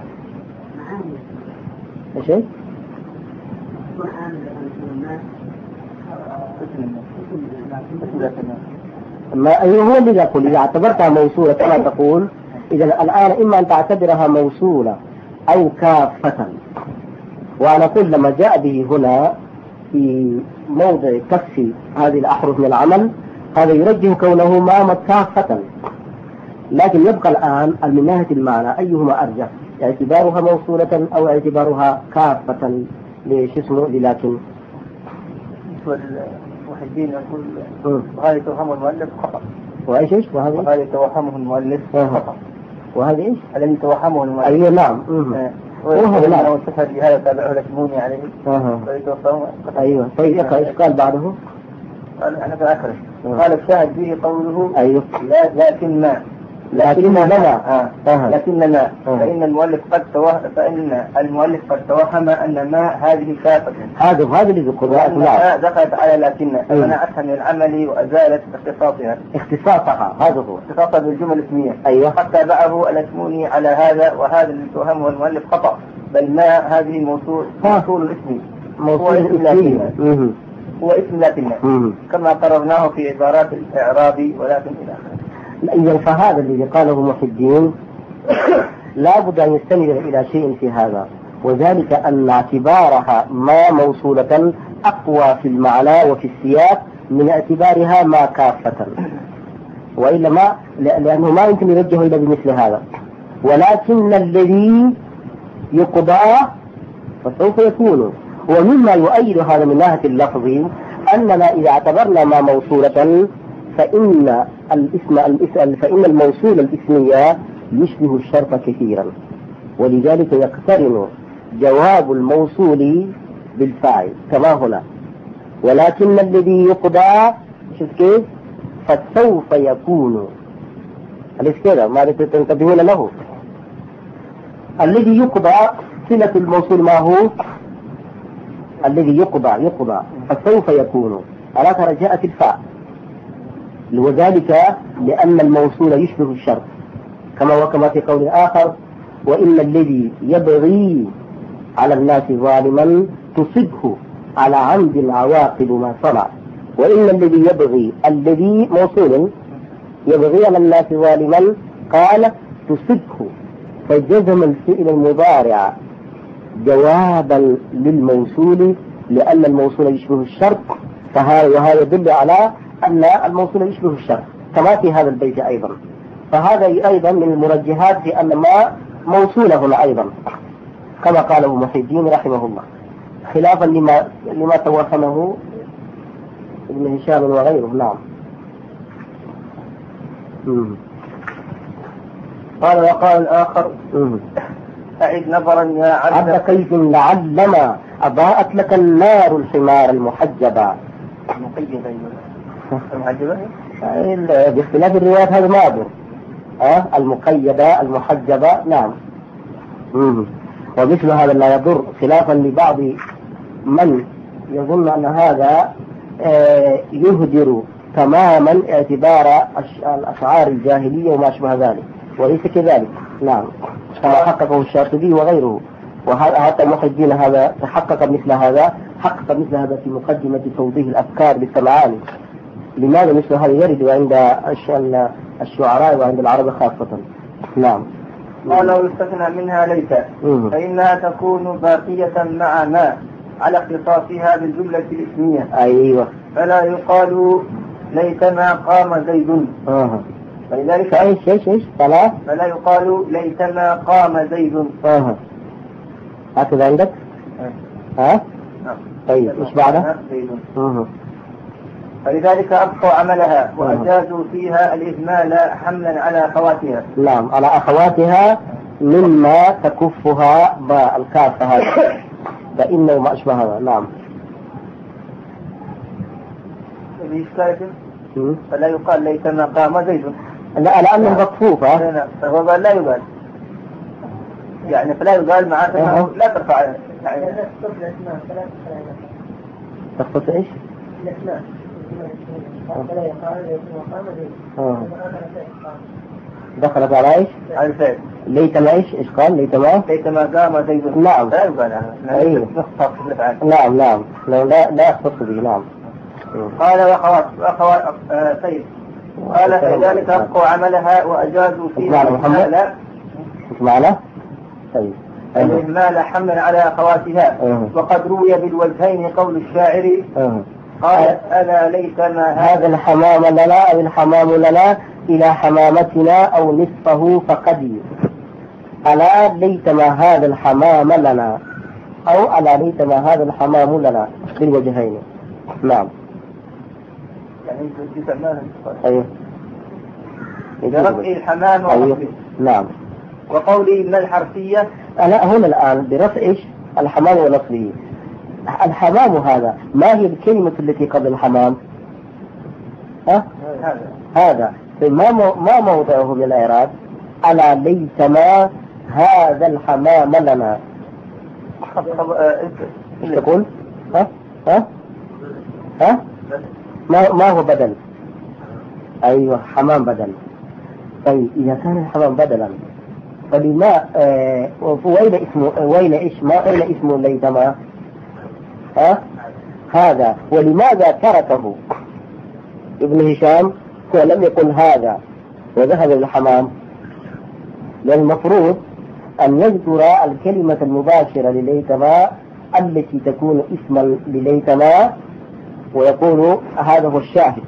ايش؟ ما أيوه هو اللي يقول إذا اعتبرتها موصولة كما تقول إذا الآن إما أن تعتبرها موصولة أو كافة. وأنا أقول لما جاء به هنا في موضع كف هذه الأحرف من العمل هذا يرجح كونه ما كافة، لكن يبقى الآن من ناحية المعنى أيهما أرجح اعتبارها موصولة أو اعتبارها كافة ليش اسمه لكن الدين يقول وهذا يتوهمه المؤلف خطأ. وإيش إيش وهذا وهذا يتوهمه المؤلف خطأ. وهذا إيش الذي يتوهمه المؤلف. أيوة نعم. وهذا لا وصفه بهذا تابعه لكموني عليه. أيوة. طيب يقرأ إيش قال بعده؟ قال أنا في آخره قال الشاهد به قوله أيوة لا لكن ما لكن لنا آه. لكن ما فإن المؤلف قد توهم فإن المؤلف قد توهم أن ما هذه كافة هذا هذا اللي يقول لا دخلت على لكن فمنعتها من العمل وأزالت اختصاصها اختصاصها هذا هو اختصاصها بالجمل الاسمية. أيوة. حتى باعه الأسموني على هذا وهذا اللي توهمه المؤلف خطأ، بل ما هذه موصول موصول الاسم موصول الاسم هو اسم لكن كما قررناه في عبارات الإعراب ولكن إلى آخره. إذا فهذا الذي قاله محي الدين لا بد أن يستند إلى شيء في هذا، وذلك أن اعتبارها ما موصولة أقوى في المعنى وفي السياق من اعتبارها ما كافة، وإلا ما لأنه ما يمكن يوجه إلا بمثل هذا. ولكن الذي يقضى فسوف يكون. ومما يؤيد هذا من ناحية اللفظ أننا إذا اعتبرنا ما موصولة فإن الاسم الاسم فإن الموصول الاسمية يشبه الشرط كثيرا، ولذلك يقترن جواب الموصول بالفاعل كما هنا. ولكن الذي يقضى شوف كيف فسوف يكون أليس كذا؟ ماذا تنتبهون له؟ الذي يقضى صلة الموصول ما هو؟ الذي يقضى يقضى فسوف يكون. ألا ترى جاءت الفاء، وذلك لأن الموصول يشبه الشرط كما وكما في قول آخر وإن الذي يبغي على الناس ظالما تصبه على عمد عواقب ما صنع. وإن الذي يبغي الذي موصول يبغي على الناس ظالما قال تصبه فجزم الفعل المضارع جوابا للموصول لأن الموصول يشبه الشرط فهذا وهذا يدل على أن الموصول يشبه الشرط كما في هذا البيت أيضا. فهذا أيضا من المرجحات في أن ما موصوله أيضا كما قاله محي الدين رحمه الله، خلافا لما لما توهمه ابن هشام وغيره. نعم. مم. قال وقال الآخر أعد نظرا يا عبد عبد كيف لعلما أضاءت لك النار الحمار المحجبة. مقيدة المحجبة باختلاف الروايات هذا ما أدر أه؟ المقيدة المحجبة. نعم. مم. ومثل هذا لا يضر، خلافا لبعض من يظن أن هذا آه يهدر تماما اعتبار الأشعار الجاهلية وما شبه ذلك، وليس كذلك. نعم. كما حققه الشاطبي وغيره، وحتى محي الدين هذا تحقق مثل هذا، حقق مثل هذا في مقدمة توضيح الأفكار بالسمعاني. لماذا مثل هذا يرد عند الشعراء وعند العرب خاصة؟ نعم. قال لو استثنى منها ليت فإنها تكون باقية مع ما على اختصاصها بالجملة الاسمية. أيوة. فلا يقال ليتما قام زيد. آه. فلذلك ايش ايش ايش فلا فلا يقال ليتما قام زيد. آه. هكذا عندك؟ ها؟ نعم. طيب ايش بعده؟ آه. فلذلك أبقوا عملها وأجازوا فيها الإهمال حملا على أخواتها. نعم، على أخواتها مما تكفها باء الكافة هذا فإنه ما أشبه هذا. نعم. فلا يقال ليتما قام زيد. لا، لأنه مكفوفة. لا فهو قال لا يقال، يعني فلا يقال معناته لا ترفع يعني تخصص ايش؟ الاسماء. فلا يقال ليتما قام زيد. دخلت على ايش؟ على الفعل. ليتما ايش؟ ايش قال؟ ليتما ليتما قام زيد. نعم. لا يقال هذا. أيوه. نعم نعم لا لا لا يختص به. نعم. قال وأخوات وأخوات آه سيد قال فلذلك أبقوا عملها وأجازوا فيها الإهمال. مش معنى؟ طيب. الإهمال حملا على أخواتها. أه. وقد روي بالوجهين قول الشاعر أه. قال ألا ليتما هذا الحمام لنا أو الحمام لنا إلى حمامتنا أو نصفه فقد ألا ليتما هذا الحمام لنا أو ألا ليتما هذا الحمام لنا بالوجهين. نعم. يعني يجوز المال. أيوه. برفع الحمام أيوه. نعم. وقولي من الحرفية. أنا هنا الآن برفع إيش الحمام والأصلية. الحمام هذا ما هي الكلمة التي قبل الحمام؟ ها؟ هذا هذا ما ما موضعه من الإعراب؟ ألا ليتما هذا الحمام لنا. ايش تقول؟ ها؟ ها؟ ها؟ ما ما هو بدل؟ أيوة حمام بدل. طيب إذا كان الحمام بدلا فلما آه وين اسمه وين إيش ما وين اسمه ليتما؟ ها؟ هذا. ولماذا تركه ابن هشام ولم يقل هذا وذهب للحمام؟ لأن المفروض أن يذكر الكلمة المباشرة لليتما التي تكون اسما لليتما ويقول هذا هو الشاهد.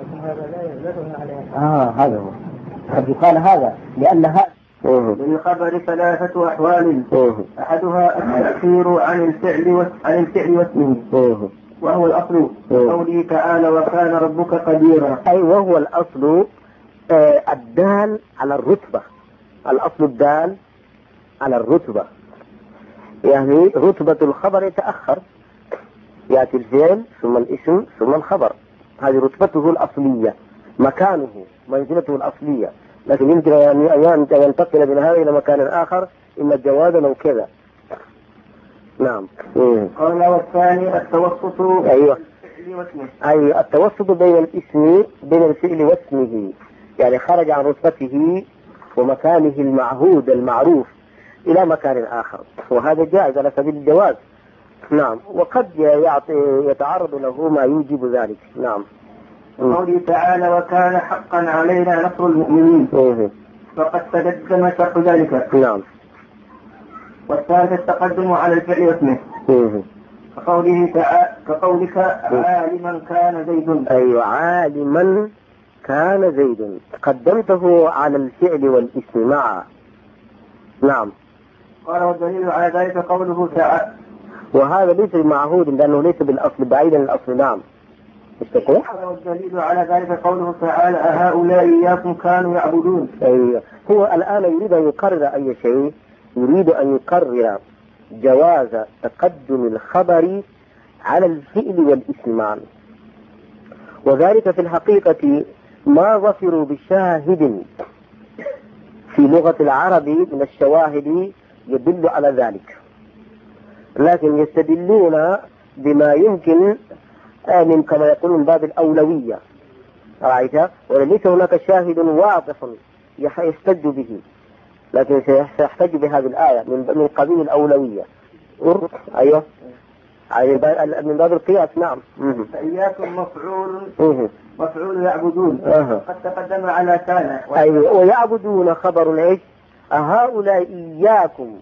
آه هذا هو. قد يقال هذا لأن هذا للخبر ثلاثة أحوال. أحدها التأخير عن الفعل عن الفعل واسمه وهو الأصل قوله تعالى وكان ربك قديرا. أي وهو الأصل آه الدال على الرتبة. الأصل الدال على الرتبة، يعني رتبة الخبر يتأخر، يأتي الفعل ثم الاسم ثم الخبر، هذه رتبته الأصلية، مكانه منزلته الأصلية، لكن يمكن أن ينتقل من هذا إلى مكان آخر إما جوازا أو كذا. نعم. قال والثاني التوسط. أيوة. أي التوسط بين الاسم بين الفعل واسمه، يعني خرج عن رتبته ومكانه المعهود المعروف إلى مكان آخر، وهذا جائز على سبيل الجواز. نعم. وقد يعطي يتعرض له ما يوجب ذلك. نعم. قوله تعالى وكان حقا علينا نصر المؤمنين. مم. فقد تقدم شرح ذلك. نعم. والثالث التقدم على الفعل واسمه. مم. كقوله تعالى كقولك عالما كان زيد. أيوة عالما كان زيد قدمته على الفعل والاسم معا. نعم. قال والدليل على ذلك قوله تعالى. وهذا ليس معهود لأنه ليس بالأصل بعيدا عن الأصل. نعم. قال والدليل على ذلك قوله تعالى أهؤلاء إياكم كانوا يعبدون. أيوة. هو الآن يريد أن يقرر أي شيء، يريد أن يقرر جواز تقدم الخبر على الفعل والاسم معا، وذلك في الحقيقة ما ظفروا بشاهد في لغة العرب من الشواهد يدل على ذلك، لكن يستدلون بما يمكن من كما يقولون من باب الأولوية، رأيت؟ وليس هناك شاهد واضح يحتج به، لكن سيحتج بهذه الآية من قبيل الأولوية. أيوه من باب القياس. نعم. فإياكم مفعول مفعول يعبدون قد تقدم على كان. أيوه. ويعبدون خبر ايش؟ أهؤلاء إياكم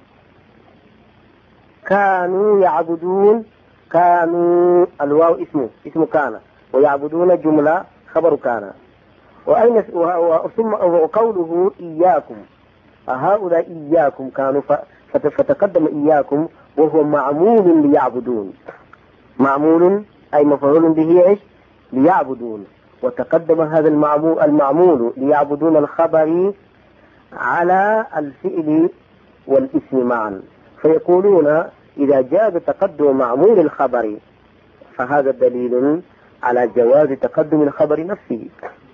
كانوا يعبدون، كانوا الواو اسمه اسم كان، ويعبدون جملة خبر كان. وأين ثم وقوله إياكم أهؤلاء إياكم كانوا فتقدم إياكم وهو معمول ليعبدون، معمول أي مفعول به إيش؟ ليعبدون، وتقدم هذا المعمول المعمول ليعبدون الخبر على الفعل والاسم معا، فيقولون إذا جاء تقدم معمول الخبر فهذا دليل على جواز تقدم الخبر نفسه.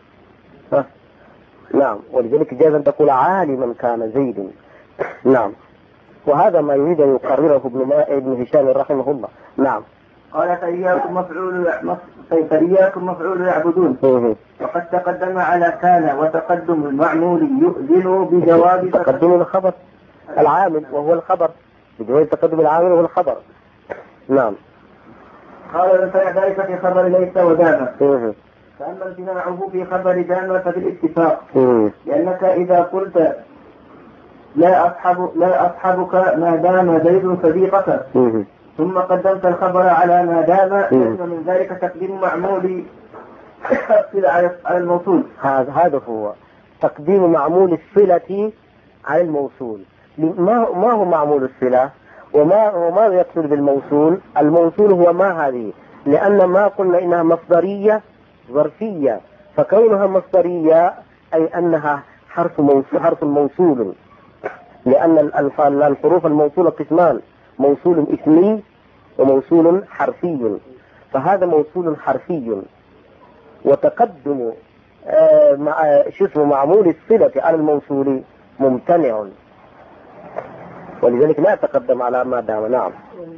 نعم. ولذلك جاز أن تقول عالما كان زيد. نعم. وهذا ما يريد أن يقرره ابن, ابن هشام رحمه الله. نعم. قال فإياكم مفعول فإياكم مفعول يعبدون وقد تقدم على كان، وتقدم المعمول يؤذن بجواب تقدم الخبر العامل وهو الخبر، بجواز تقدم العامل وهو الخبر. نعم. قال فذلك في خبر ليس ودام، فأما امتناعه في خبر دام فبالاتفاق، لأنك إذا قلت لا أصحب لا أصحبك ما دام زيد صديقك ثم قدمت الخبر على ما دام، فإن من ذلك تقديم معمول الصلة على الموصول. هذا هذا هو تقديم معمول الصلة على الموصول. ما ما هو معمول الصلة وما وما يقصد بالموصول؟ الموصول هو ما هذه، لأن ما قلنا إنها مصدرية ظرفية، فكونها مصدرية أي أنها حرف موصول حرف موصول، لأن الحروف الموصولة قسمان، موصول اسمي وموصول حرفي، فهذا موصول حرفي، وتقدم آه مع شو معمول الصلة على الموصول ممتنع، ولذلك لا يتقدم على ما دام. نعم.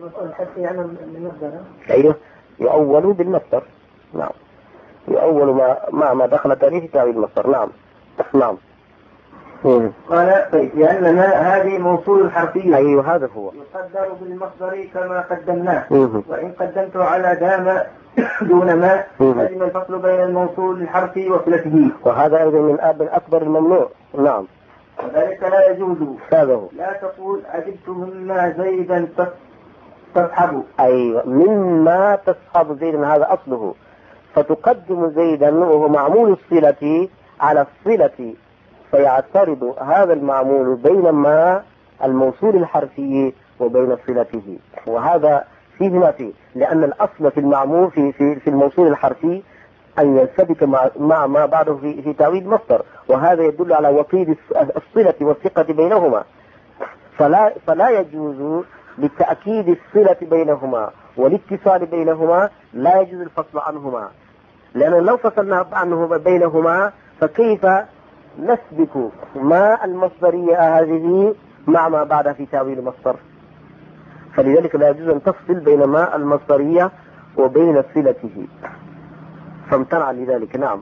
أيوه يؤول بالمصدر. نعم. يؤول ما ما ما دخل تاريخ تأويل المصدر. نعم. نعم. قال لأن هذه موصول حرفية. أيوه هذا هو. يقدر بالمصدر كما قدمناه، وإن قدمت على دام دون ما لازم الفصل بين الموصول الحرفي وصلته، وهذا أيضا من أكبر الممنوع. نعم. وذلك لا يجوز. هذا هو. لا تقول عجبت مما زيدا تصحب. أيوه مما تصحب زيدا، هذا أصله، فتقدم زيدا وهو معمول الصلة على الصلة، فيعترض هذا المعمول بين ما الموصول الحرفي وبين صلته، وهذا فيه ما فيه، لأن الأصل في المعمول في في في الموصول الحرفي أن ينسبك مع مع ما بعده في في تأويل مصدر، وهذا يدل على وقيد الصلة والثقة بينهما، فلا فلا يجوز لتأكيد الصلة بينهما والاتصال بينهما، لا يجوز الفصل عنهما، لأن لو فصلنا عنه بينهما فكيف نسبك ما المصدرية هذه مع ما بعد في تأويل مصدر؟ فلذلك لا يجوز أن تفصل بين ما المصدرية وبين صلته، فامتنع لذلك. نعم.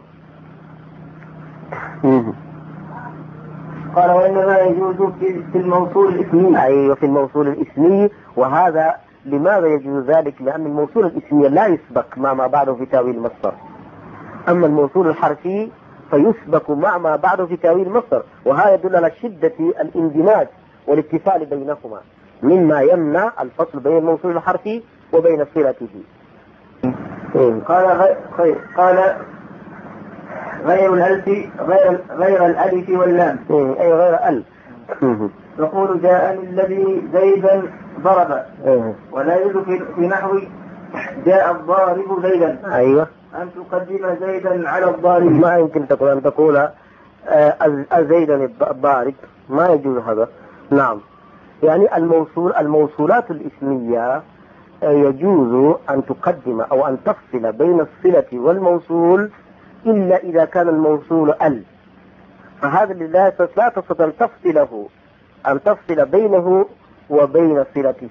قال وإنما يجوز في الموصول الاسمي. أيوة في الموصول الاسمي. وهذا لماذا يجوز ذلك؟ لأن الموصول الاسمي لا يسبق مع ما بعده في تأويل المصدر، أما الموصول الحرفي فيسبق مع ما بعده في تأويل المصدر، وهذا يدل على شدة الاندماج والاتصال بينهما، مما يمنع الفصل بين الموصول الحرفي وبين صلته. قال غير قال غير الألف غير غير الألف واللام أي غير ألف. يقول جاءني الذي زيدا ضرب، ولا يوجد في نحو جاء الضارب زيدا. أيوة. أن تقدم زيدا على الضارب، ما يمكن تقول أن تقول زيدا الضارب، ما يجوز هذا. نعم. يعني الموصول الموصولات الاسمية يجوز أن تقدم أو أن تفصل بين الصلة والموصول إلا إذا كان الموصول ال، فهذا لا تستطيع أن تفصله أن تفصل بينه وبين صلته.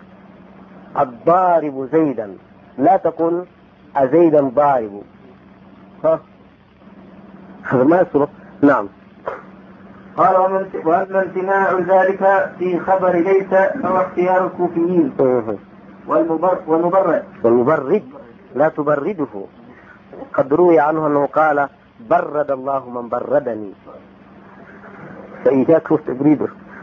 الضارب زيدا، لا تقول أزيدا ضارب، ها هذا ما يصلح. نعم. قال وأما امتناع ذلك في خبر ليس فهو اختيار الكوفيين. والمبرد والمبرد لا تبرده، قد روي عنه أنه قال برد الله من بردني، فإياك تبريده.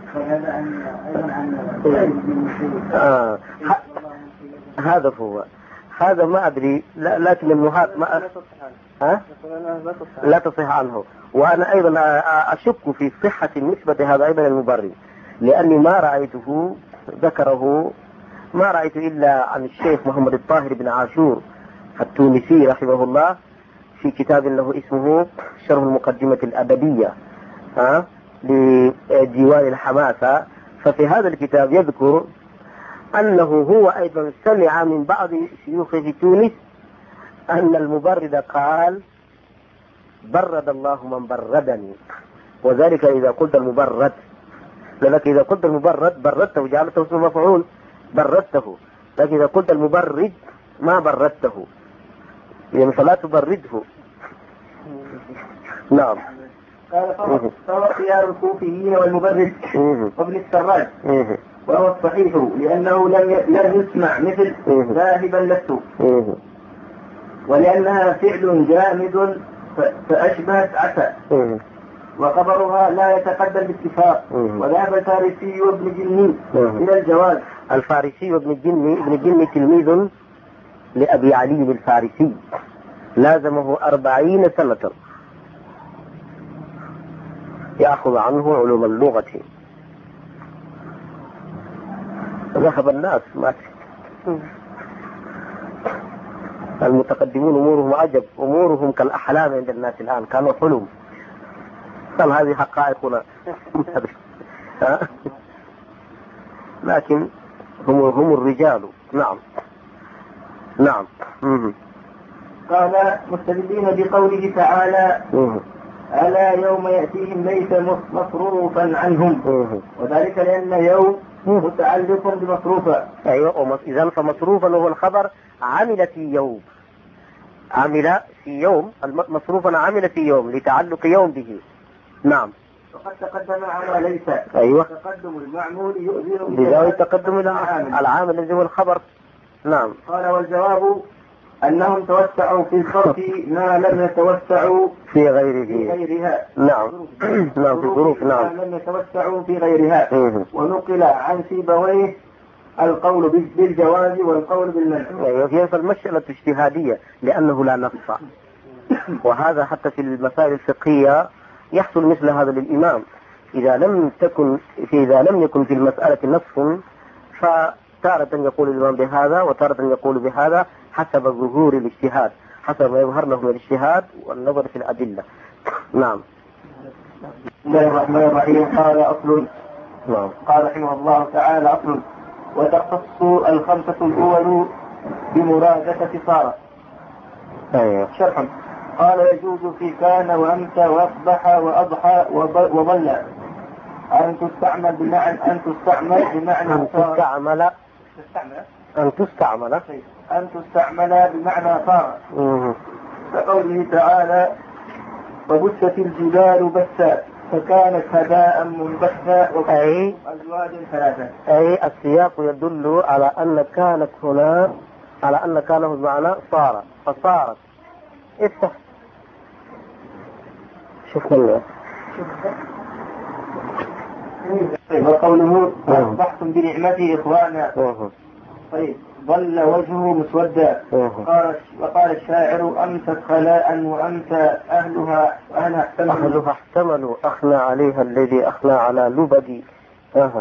آه. هذا هو هذا ما أدري، لكن المهات ما أه؟ لا تصح عنه. وأنا أيضا أشك في صحة نسبة هذا أيضا المبرد، لأني ما رأيته ذكره، ما رأيت إلا عن الشيخ محمد الطاهر بن عاشور التونسي رحمه الله في كتاب له اسمه شرح المقدمة الأدبية أه؟ لديوان الحماسة. ففي هذا الكتاب يذكر أنه هو أيضا سمع من بعض شيوخ في تونس أن المبرد قال برد الله من بردني، وذلك إذا قلت المبرد، لأنك إذا قلت المبرد بردته جعلته اسم مفعول بردته، لكن إذا قلت المبرد ما بردته، يعني فلا تبرده. نعم. قال فهو خيار الكوفيين والمبرد وابن السراج، وهو الصحيح لأنه لم لم يسمع مثل ذاهبا لست، ولأنها فعل جامد فأشبهت عسى، وخبرها لا يتقدم باتفاق. وذهب الفارسي وابن جني إلى الجواز. الفارسي وابن جني، ابن جني تلميذ لأبي علي الفارسي، لازمه أربعين سنة يأخذ عنه علوم اللغة. ذهب الناس مات. المتقدمون أمورهم عجب، أمورهم كالأحلام عند الناس الآن، كانوا حلم. قال هذه حقائقنا. لكن هم هم الرجال. نعم. نعم. قال مستدلين بقوله تعالى ألا يوم يأتيهم ليس مصروفا عنهم، وذلك لأن يوم متعلق بمصروفة. أيوة. إذا فمصروفا هو الخبر عمل في يوم، عمل في يوم، مصروفا عمل في يوم لتعلق يوم به. نعم. وقد تقدم على ليس. أيوة. تقدم المعمول يؤذن بذلك تقدم العامل الذي هو الخبر. نعم. قال والجواب أنهم توسعوا في الصرف ما لم يتوسعوا في غيره في غيرها. نعم. نعم في ظروف. نعم. ما لم يتوسعوا في غيرها. ونقل عن سيبويه القول بالجواز والقول بالمنع. أيوة. هي المسألة اجتهادية لأنه لا نص، وهذا حتى في المسائل الفقهية يحصل مثل هذا للإمام. إذا لم تكن إذا لم يكن في المسألة نص فتارة يقول الإمام بهذا وتارة يقول بهذا حسب ظهور الاجتهاد، حسب ما يظهر له من الاجتهاد والنظر في الأدلة. نعم. بسم الله الرحمن الرحيم. قال أصل. نعم. قال رحمه الله تعالى أصل. وتختص الخمسة الأول بمرادفة صار. أيوة. شرح. قال يجوز في كان وأمتى وأصبح وأضحى وظل أن تستعمل بمعنى أن تستعمل بمعنى أن تستعمل أن تستعمل أن تستعمل بمعنى صار، كقوله تعالى وبست الجبال بسا فكانت هباء منبثا أي أزواج ثلاثة. أي السياق يدل على أن كانت هنا على أن كانه بمعنى صار، فصارت. افتح شوف الله. وقوله أصبحتم بنعمته إخوانا. أوه. طيب ظل وجهه مسودا. قال وقال الشاعر أمست خلاء وأمس أهلها أهلها احتملوا أهلها احتملوا أخنى عليها الذي أخنى على لبدي. أها.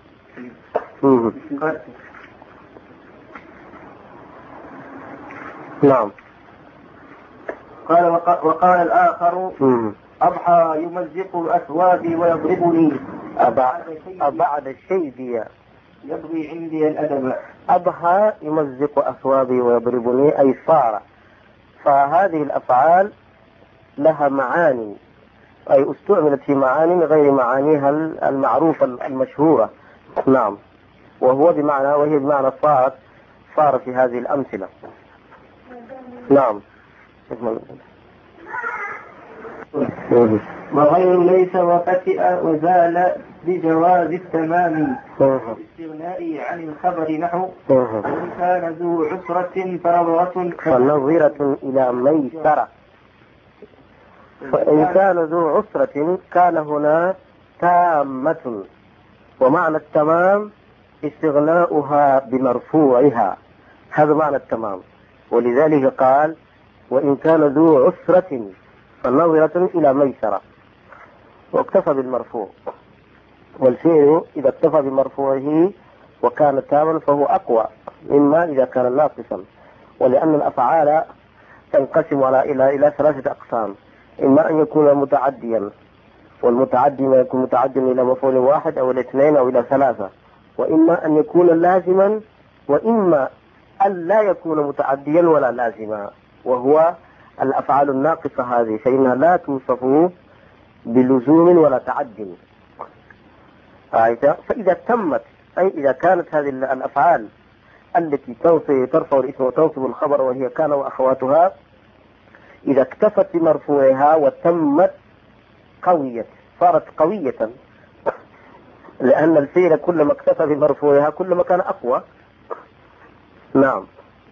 نعم. قال وقال الآخر أضحى يمزق أثوابي ويضربني أبعد الشيء يبغي عندي الأدب. أضحى يمزق أثوابي ويضربني أي صار. فهذه الأفعال لها معاني، أي استعملت في معاني غير معانيها المعروفة المشهورة. نعم. وهو بمعنى وهي بمعنى صارت صار في هذه الأمثلة. نعم. وغير ليس وفتئ وزال بجواز التمام باستغناء عن الخبر نحو إن كان ذو عسرة فنظرة فنظرة إلى ميسرة. فإن كان ذو عسرة كان هنا تامة، ومعنى التمام استغناؤها بمرفوعها، هذا معنى التمام. ولذلك قال وإن كان ذو عسرة فنظرة إلى ميسرة، واكتفى بالمرفوع. والفعل إذا اكتفى بمرفوعه وكان تاما فهو أقوى مما إذا كان ناقصا. ولأن الأفعال تنقسم على إلى إلى ثلاثة أقسام: إما أن يكون متعديا، والمتعدي ما يكون متعديا إلى مفعول واحد أو إلى اثنين أو إلى ثلاثة، وإما أن يكون لازما، وإما أن لا يكون متعديا ولا لازما، وهو الأفعال الناقصة هذه فإنها لا توصف بلزوم ولا تعد. فإذا تمت، أي إذا كانت هذه الأفعال التي ترفع الاسم وتنصب الخبر وهي كان وأخواتها، إذا اكتفت بمرفوعها وتمت قوية، صارت قوية، لأن الفعل كلما اكتفى بمرفوعها كلما كان أقوى. نعم.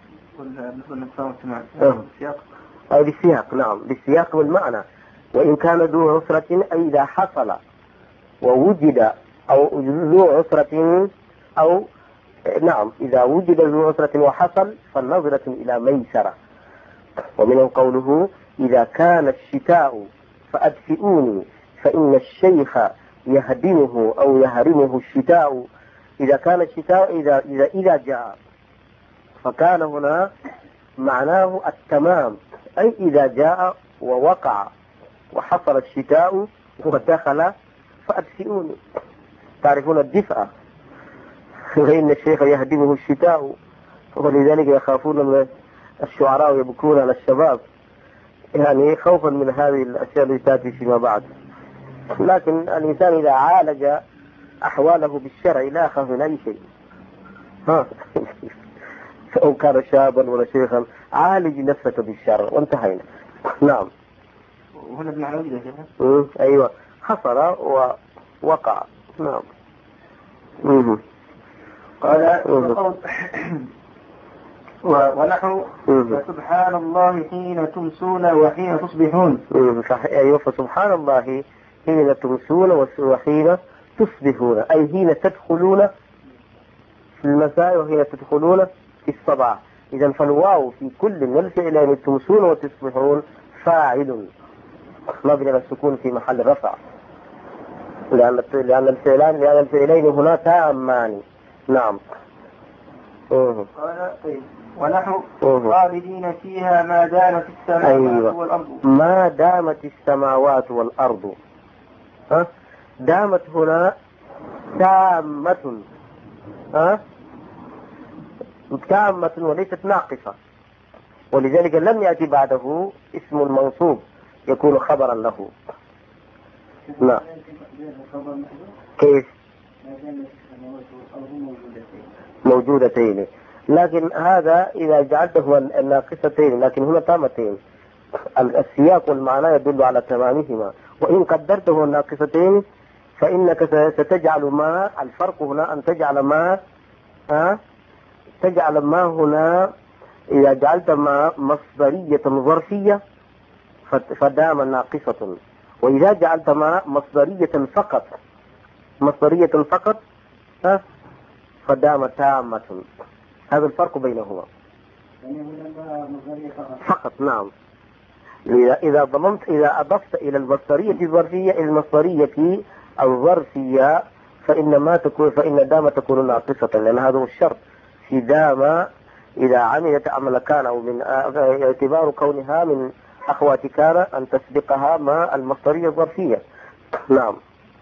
أي بالسياق. نعم، بالسياق والمعنى. وإن كان ذو عسرة أي إذا حصل ووجد، أو ذو عسرة أو نعم إذا وجد ذو عسرة وحصل فالنظرة إلى ميسرة. ومنه قوله إذا كان الشتاء فأدفئوني فإن الشيخ يهدمه أو يهرمه الشتاء. إذا كان الشتاء إذا إذا إذا جاء، فكان هنا معناه التمام، أي إذا جاء ووقع وحصل الشتاء ودخل فأدفئوني. تعرفون الدفء، فإن الشيخ يهدمه الشتاء، ولذلك يخافون من الشعراء يبكون على الشباب، يعني خوفا من هذه الأشياء التي تأتي فيما بعد. لكن الإنسان إذا عالج أحواله بالشرع لا يخاف من أي شيء. ها سواء كان شابا ولا شيخا، عالج نفسك بالشرع وانتهينا. نعم. وهنا بمعنى وجد يا شيخ. أيوة، حصل ووقع. نعم. مم. قال ونحو فسبحان الله حين تمسون وحين تصبحون. أيوة، فسبحان الله حين تمسون وحين تصبحون، أي حين تدخلون في المساء وحين تدخلون في الصباح. إذا فالواو في كل من الفعلين تمسون وتصبحون فاعل مبني على السكون في محل رفع، لأن لأن الفعلان لأن الفعلين هنا تامان. نعم. قال طيب ونحو خالدين فيها ما دامت السماوات أيوة. والأرض. ما دامت السماوات والأرض، ها دامت هنا تامة، ها تامة وليست ناقصة، ولذلك لم يأتي بعده اسم المنصوب يكون خبرا له. لا كيف؟ موجودتين، لكن هذا إذا جعلته الناقصتين، لكن هنا تامتين. السياق والمعنى يدل على تمامهما، وإن قدرته الناقصتين فإنك ستجعل ما الفرق هنا أن تجعل ما ها تجعل ما هنا إذا جعلت ما مصدرية ظرفية فدام ناقصة، وإذا جعلت ما مصدرية فقط مصدرية فقط ها فدام تامة. هذا الفرق بينهما فقط. نعم. إذا إذا ضممت إذا أضفت إلى المصدرية الظرفية إلى المصدرية الظرفية فإن ما تكون فإن دام تكون ناقصة، لأن هذا هو الشرط في دام إذا عملت عمل كان أو من اعتبار كونها من أخوات كان أن تسبقها مع المصدرية الظرفية. نعم.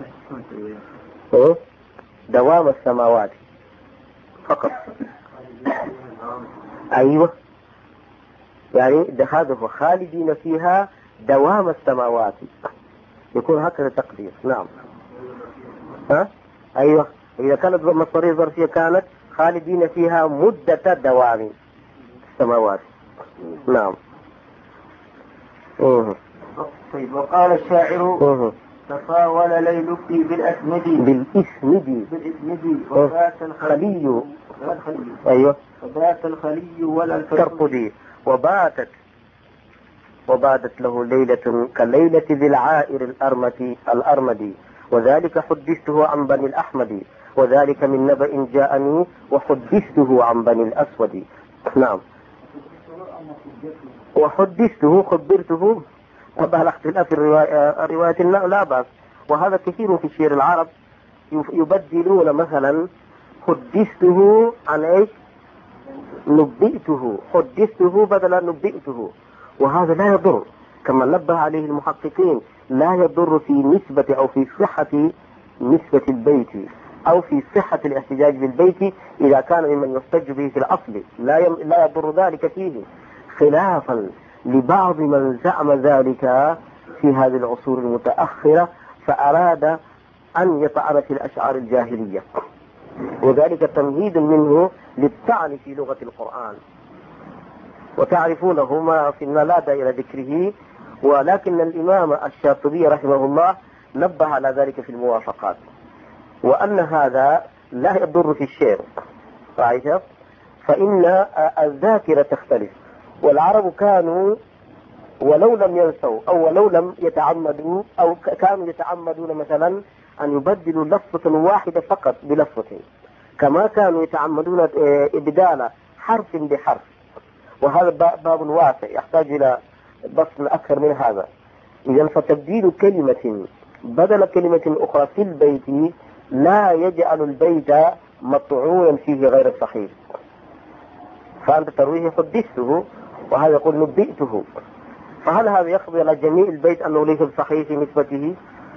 دوام السماوات فقط. أيوة، يعني هذا هو خالدين فيها دوام السماوات، يكون هكذا تقدير. نعم. ها؟ أيوة، إذا كانت مصدرية ظرفية كانت خالدين فيها مدة دوام السماوات. نعم. أوه. طيب. وقال الشاعر أوه. تطاول ليلك بالأسمد بالإسمد بالإسمد وفات الخلي. أيوة. وبات الخلي ولا الكرقدي وباتت وباتت له ليلة كليلة ذي العائر الأرمدي الأرمدي وذلك حدثته عن بني الأحمد وذلك من نبأ جاءني وحدثته عن بني الأسود. نعم. وحدثته خبرته وبه الاختلاف الرواية الرواية لا بأس، وهذا كثير في شعر العرب يبدلون مثلا حدثته عن ايش؟ نبئته، حدثته بدل نبئته، وهذا لا يضر كما نبه عليه المحققين، لا يضر في نسبة أو في صحة نسبة البيت أو في صحة الاحتجاج بالبيت إذا كان ممن يحتج به في الأصل، لا يم... لا يضر ذلك فيه، خلافا لبعض من زعم ذلك في هذه العصور المتأخرة فأراد أن يطعن في الأشعار الجاهلية، وذلك تمهيد منه للطعن في لغة القرآن، وتعرفونه ما فيما لا داعي إلى ذكره، ولكن الإمام الشاطبي رحمه الله نبه على ذلك في الموافقات، وأن هذا لا يضر في الشعر، رأيت؟ فإن الذاكرة تختلف، والعرب كانوا ولو لم ينسوا أو ولو لم يتعمدوا أو كانوا يتعمدون مثلا أن يبدلوا لفظة واحدة فقط بلفظة، كما كانوا يتعمدون إبدال حرف بحرف، وهذا باب واسع يحتاج إلى بسط أكثر من هذا. إذا فتبديل كلمة بدل كلمة أخرى في البيت لا يجعل البيت مطعونا فيه غير الصحيح، فأنت ترويه حدثته وهذا يقول نبئته، فهل هذا يقضي على جميع البيت أنه ليس بصحيح في نسبته؟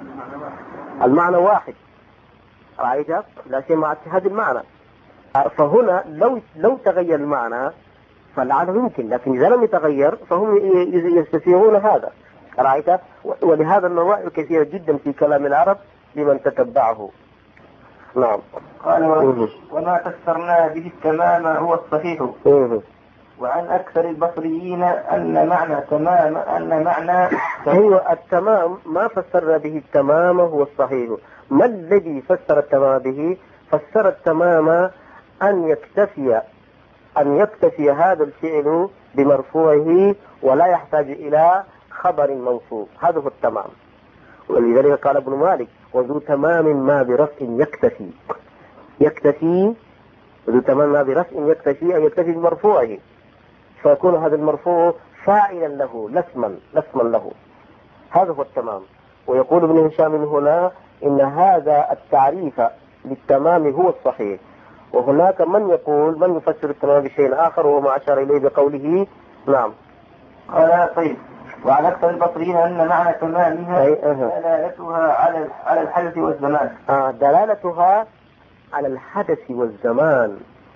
المعنى واحد، رأيت؟ لا شيء مع هذا المعنى، فهنا لو لو تغير المعنى فالعادة يمكن، لكن إذا لم يتغير فهم يستسيغون هذا، رأيت؟ ولهذا النوائع كثيرة جدا في كلام العرب لمن تتبعه. نعم. قال وما فسرنا به التمام هو الصحيح، وعن أكثر البصريين أن معنى تمام أن معنى هو التمام ما فسر به التمام هو الصحيح. ما الذي فسر التمام به؟ فسر التمام أن يكتفي أن يكتفي هذا الفعل بمرفوعه ولا يحتاج إلى خبر منصوب، هذا هو التمام. ولذلك قال ابن مالك وذو تمام ما برفع يكتفي، يكتفي ذو تمام ما برفع يكتفي أن يكتفي بمرفوعه، فيكون هذا المرفوع فاعلا له لسما لسما له، هذا هو التمام. ويقول ابن هشام هنا إن هذا التعريف للتمام هو الصحيح، وهناك من يقول من يفسر التمام بشيء آخر وهو ما أشار إليه بقوله. نعم. قال طيب وعلى أكثر البصريين أن معنى تمامها دلالتها على على الحدث والزمان. آه دلالتها على الحدث والزمان،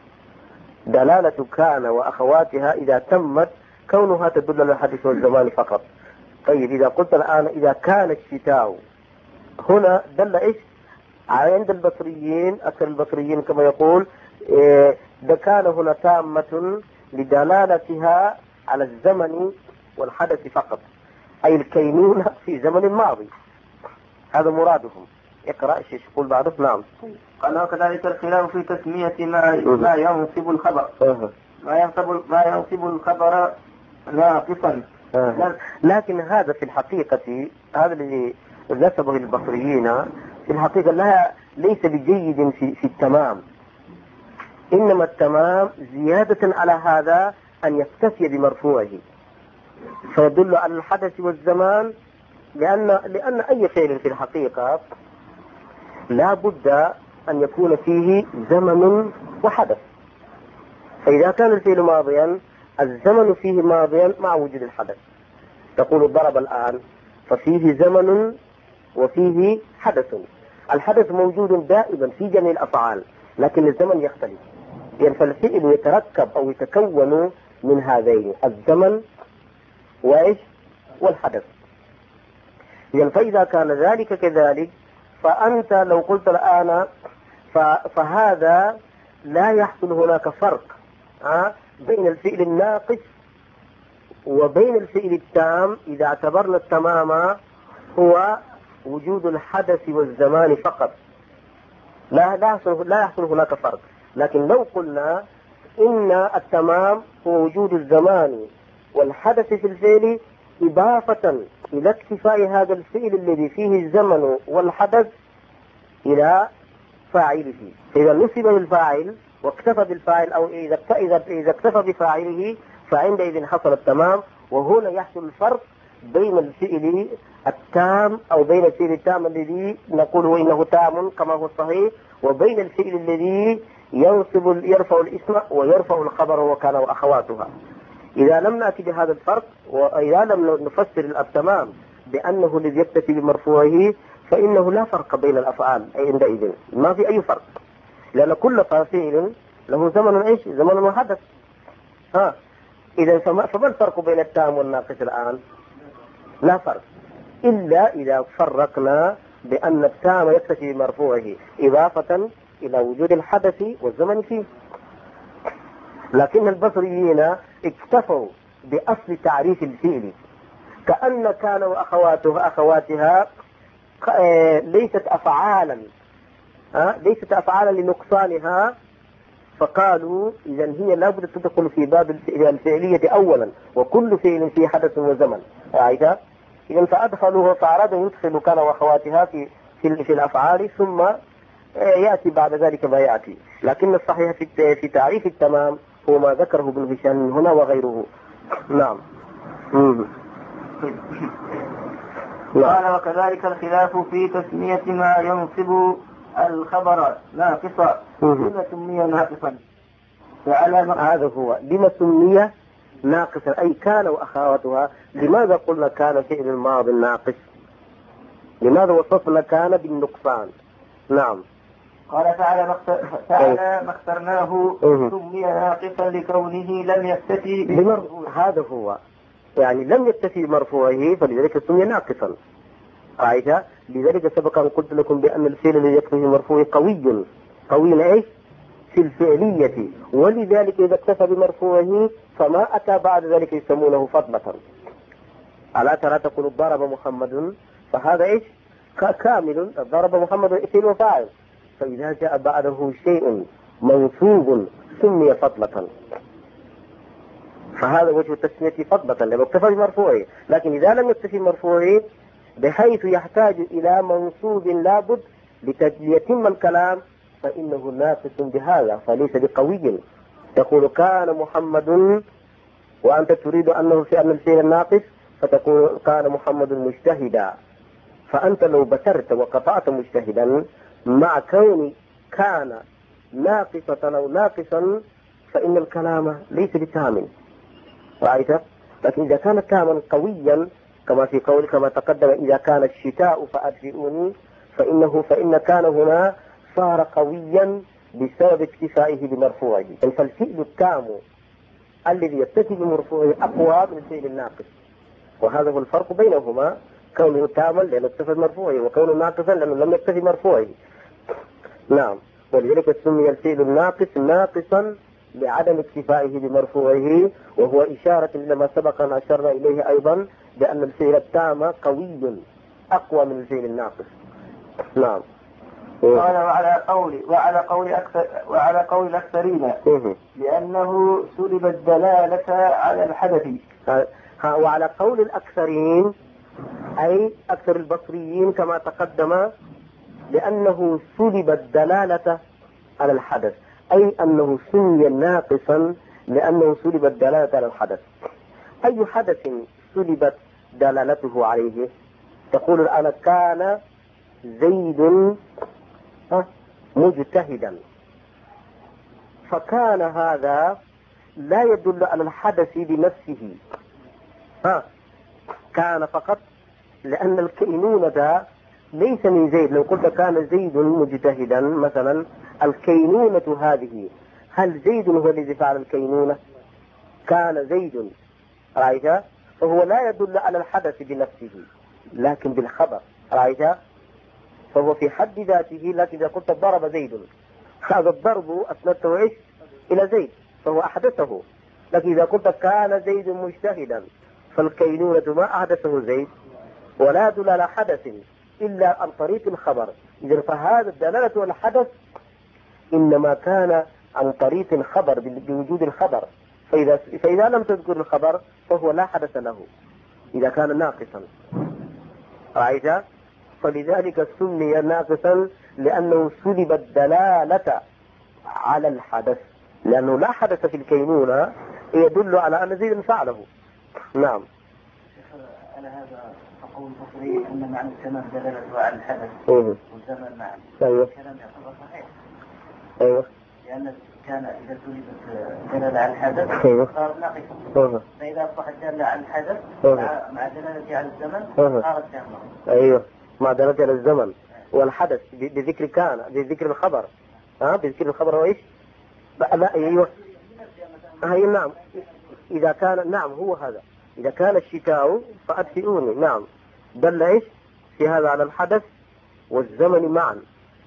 دلالة كان وأخواتها إذا تمت كونها تدل على الحدث والزمان فقط. طيب إذا قلت الآن إذا كان الشتاء هنا دل إيش؟ عند البصريين أكثر البصريين كما يقول إيه ده كان هنا تامة لدلالتها على الزمن والحدث فقط، أي الكينونة في زمن ماضي، هذا مرادهم. اقرأ ايش يقول بعده. نعم. قال وكذلك الخلاف في تسمية ما ما ينصب الخبر، ما ينصب ما ينصب الخبر ناقصا، لكن هذا في الحقيقة هذا الذي نسبه البصريين في الحقيقة لا ليس بجيد في في التمام، إنما التمام زيادة على هذا أن يكتفي بمرفوعه، فيدل على الحدث والزمان، لأن لأن أي فعل في الحقيقة لا بد أن يكون فيه زمن وحدث. فإذا كان الفعل ماضيا الزمن فيه ماضيا مع وجود الحدث. تقول ضرب الآن، ففيه زمن وفيه حدث. الحدث موجود دائما في جميع الأفعال، لكن الزمن يختلف، يعني فالفعل يتركب أو يتكون من هذين الزمن وإيش والحدث. يعني فإذا كان ذلك كذلك، فأنت لو قلت الآن فهذا لا يحصل هناك فرق بين الفعل الناقص وبين الفعل التام إذا اعتبرنا التمام هو وجود الحدث والزمان فقط، لا لا يحصل لا يحصل هناك فرق. لكن لو قلنا إن التمام هو وجود الزمان والحدث في الفعل إضافة إلى اكتفاء هذا الفعل الذي فيه الزمن والحدث إلى فاعله، إذا نسب للفاعل واكتفى بالفاعل، أو إذا إذا اكتفى بفاعله فعندئذ حصل التمام. وهنا يحصل الفرق بين الفعل التام أو بين الفعل التام الذي نقول إنه تام كما هو الصحيح، وبين الفعل الذي ينصب يرفع الاسم ويرفع الخبر وكان وأخواتها. إذا لم نأتي بهذا الفرق، وإذا لم نفسر التمام بأنه الذي يكتفي بمرفوعه، فإنه لا فرق بين الأفعال عندئذ، ما في أي فرق، لأن كل فاعل له زمن ايش؟ زمن وحدث. ها إذا فما, فما الفرق بين التام والناقص الآن؟ لا فرق، إلا إذا فرقنا بأن التام يكتفي بمرفوعه إضافة إلى وجود الحدث والزمن فيه. لكن البصريين اكتفوا بأصل تعريف الفعل، كأن كان وأخواتها أخواتها ليست أفعالا ليست أفعالا لنقصانها، فقالوا إذا هي لابد تدخل في باب الفعلية أولا، وكل فعل فيه حدث وزمن. رأيت؟ إذا فأدخلوه فأرادوا يدخلوا كان وأخواتها في في, في الأفعال، ثم يأتي بعد ذلك ما يأتي. لكن الصحيح في في تعريف التمام هو ما ذكره ابن هشام هنا وغيره. نعم. قال وكذلك الخلاف في تسمية ما ينصب الخبر ناقصا، لما سمي ناقصا؟ هذا هو لما سمي ناقصا، أي كان وأخواتها. لماذا قلنا كان فعل الماضي ناقص؟ لماذا وصفنا كان بالنقصان؟ نعم. قال تعالى تعالى ما اخترناه سمي ناقصا لكونه لم يكتفي بمرفوعه. هذا هو، يعني لم يكتفي بمرفوعه فلذلك سمي ناقصا. رأيت؟ لذلك سبق أن قلت لكم بأن الفعل الذي يكتفي بمرفوعه قوي قوي ايش؟ في الفعلية، ولذلك إذا اكتفى بمرفوعه فما أتى بعد ذلك يسمونه فضلة. ألا ترى تقول ضرب محمد، فهذا ايش؟ كامل، ضرب محمد اسم وفاعل، فإذا جاء بعده شيء منصوب سمي فضلة، فهذا وجه تسمية فضلة لما اكتفى بمرفوعه. لكن إذا لم يكتفي بمرفوعه بحيث يحتاج إلى منصوب لابد ليتم الكلام، فإنه ناقص بهذا فليس بقوي. تقول كان محمد وأنت تريد أنه في أن الفعل ناقص، فتقول كان محمد مجتهدا، فأنت لو بترت وقطعت مجتهدا مع كون كان ناقصة أو ناقصا فإن الكلام ليس بتام. رأيت؟ لكن إذا كان تاما قويا كما في قول كما تقدم إذا كان الشتاء فأدفئوني، فإنه فإن كان هنا صار قويا بسبب اكتفائه بمرفوعه. فالفعل التام الذي يكتفي بمرفوعه أقوى من الفعل الناقص، وهذا هو الفرق بينهما، كونه تاما لأنه اكتفى بمرفوعه، وكونه ناقصا لأنه لم يكتفي بمرفوعه. نعم. ولذلك سمي الفعل الناقص ناقصا لعدم اكتفائه بمرفوعه، وهو إشارة إلى ما سبق أن أشرنا إليه أيضا بأن الفعل التام قوي أقوى من الفعل الناقص. نعم. قال وعلى قول وعلى قول أكثر وعلى قول الأكثرين لأنه سلب الدلالة على الحدث. وعلى قول الأكثرين أي أكثر البصريين كما تقدم، لأنه سلب الدلالة على الحدث، أي أنه سمي ناقصا لأنه سلبت دلالة على الحدث. أي حدث سلبت دلالته عليه؟ تقول الآن كان زيد مجتهدا، فكان هذا لا يدل على الحدث بنفسه، ها كان فقط، لأن الكينونة ليس من زيد. لو قلت كان زيد مجتهدا مثلا، الكينونة هذه هل زيد هو الذي فعل الكينونة؟ كان زيد، رأيت؟ فهو لا يدل على الحدث بنفسه لكن بالخبر، رأيت؟ فهو في حد ذاته. لكن إذا قلت ضرب زيد، هذا الضرب أسندته إيش؟ إلى زيد، فهو أحدثه. لكن إذا قلت كان زيد مجتهدا، فالكينونة ما أحدثه زيد، ولا يدل على حدث إلا عن طريق الخبر. إذا فهذا الدلالة على الحدث إنما كان عن طريق الخبر، بوجود الخبر. فإذا, فإذا لم تذكر الخبر فهو لا حدث له إذا كان ناقصا، رأيت؟ فلذلك سمي ناقصا لأنه سلب الدلالة على الحدث، لأنه لا حدث في الكينونة يدل على أن زيد فعله. نعم. على هذا فقول البصري أن معنى الزمن دلالته على الحدث والزمن معا. أيوه. الكلام يعتبر صحيح. أيوه. لأن كان إذا سلبت دلالة على الحدث أيوه. صار ناقصا. فإذا أصبحت دالة على الحدث مع دلالة على الزمن صارت تامة. أيوه. مع دلالة على الزمن والحدث بذكر كان، بذكر الخبر، ها بذكر الخبر وإيش؟ لا أيوه. هاي نعم. إذا كان نعم هو هذا، إذا كان الشتاء فأدفئوني، نعم دل إيش في هذا على الحدث والزمن معا.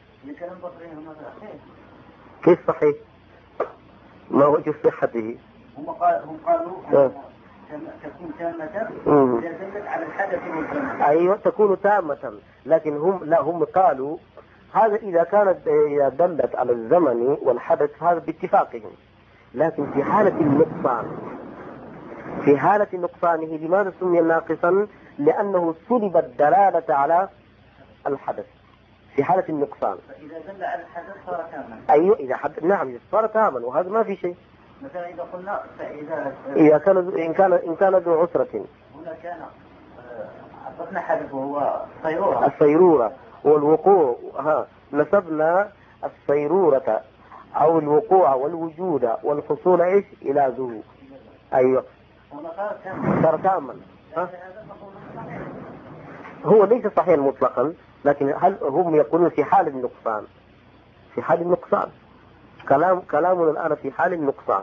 كيف صحيح؟ ما وجه صحته؟ هم قالوا تكون تامة إذا دلت على الحدث والزمن. أيوة تكون تامة، لكن هم لا هم قالوا هذا إذا كانت إذا دلت على الزمن والحدث هذا باتفاقهم، لكن في حالة النقصان، في حالة نقصانه لماذا سمي ناقصا؟ لأنه سلب الدلالة على الحدث في حالة النقصان. فإذا دل على الحدث صار تاما. أيوة إذا حد... نعم صار تاما، وهذا ما في شيء. مثلا إذا قلنا فإذا إذا كان إن كان إن كان ذو عسرة، هنا كان عرفنا حدث وهو الصيرورة. الصيرورة والوقوع، ها نسبنا الصيرورة أو الوقوع والوجود والحصول إيش إلى ذو. أيوة صار تاما. هو ليس صحيحا مطلقا، لكن هل هم يقولون في حال النقصان، في حال النقصان كلام كلامنا الآن في حال النقصان.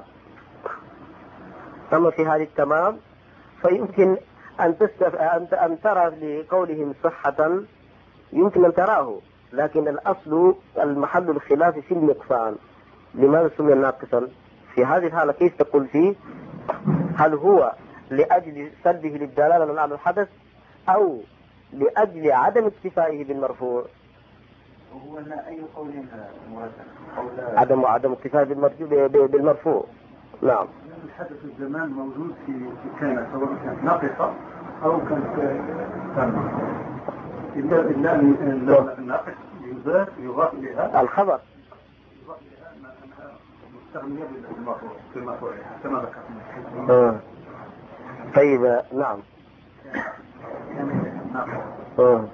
أما في حال التمام فيمكن أن تستف... أن... أن ترى لقولهم صحة، يمكن أن تراه، لكن الأصل المحل الخلاف في النقصان. لماذا سمي ناقصا في هذه الحالة؟ كيف تقول فيه؟ هل هو لأجل سلبه للدلالة على الحدث أو لأجل عدم اكتفائه بالمرفوع؟ وهو أي قول مرسل؟ عدم عدم اكتفائه بالمرفوع. نعم. الحدث الزمان موجود في في كان سواء كانت ناقصة أو كانت تامة. إلا إلا الناقص يضاف يضاف إليها الخبر. يضاف إليها أنها مستغنية بالمرفوع في المرفوع كما ذكرنا. طيب نعم. آه.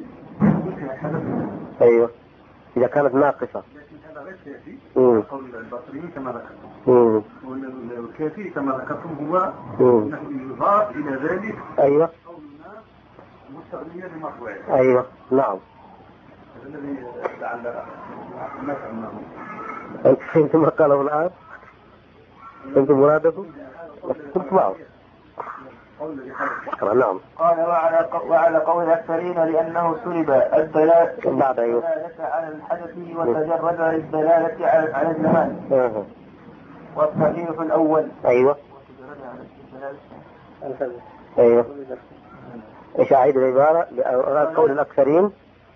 أيوة إذا كانت ناقصة. لكن هذا غير كافي. قول البصريين كما ذكرتم. والكافي كما ذكرتم هو أنه يضاف إلى ذلك. أيوة. قولنا مستغنية بمرفوعه. أيوة نعم. هذا الذي لعل الناس عنه. أنت فهمت ما قاله الآن؟ فهمت مراده؟ كنت معه. نعم. قال وعلى وعلى قول الأكثرين لأنه سلب الدلالة على الحدث وتجرد للدلالة على الزمان. أه. والصحيح الأول. أيوة. أيوة. إيش أعيد العبارة؟ قول الأكثرين.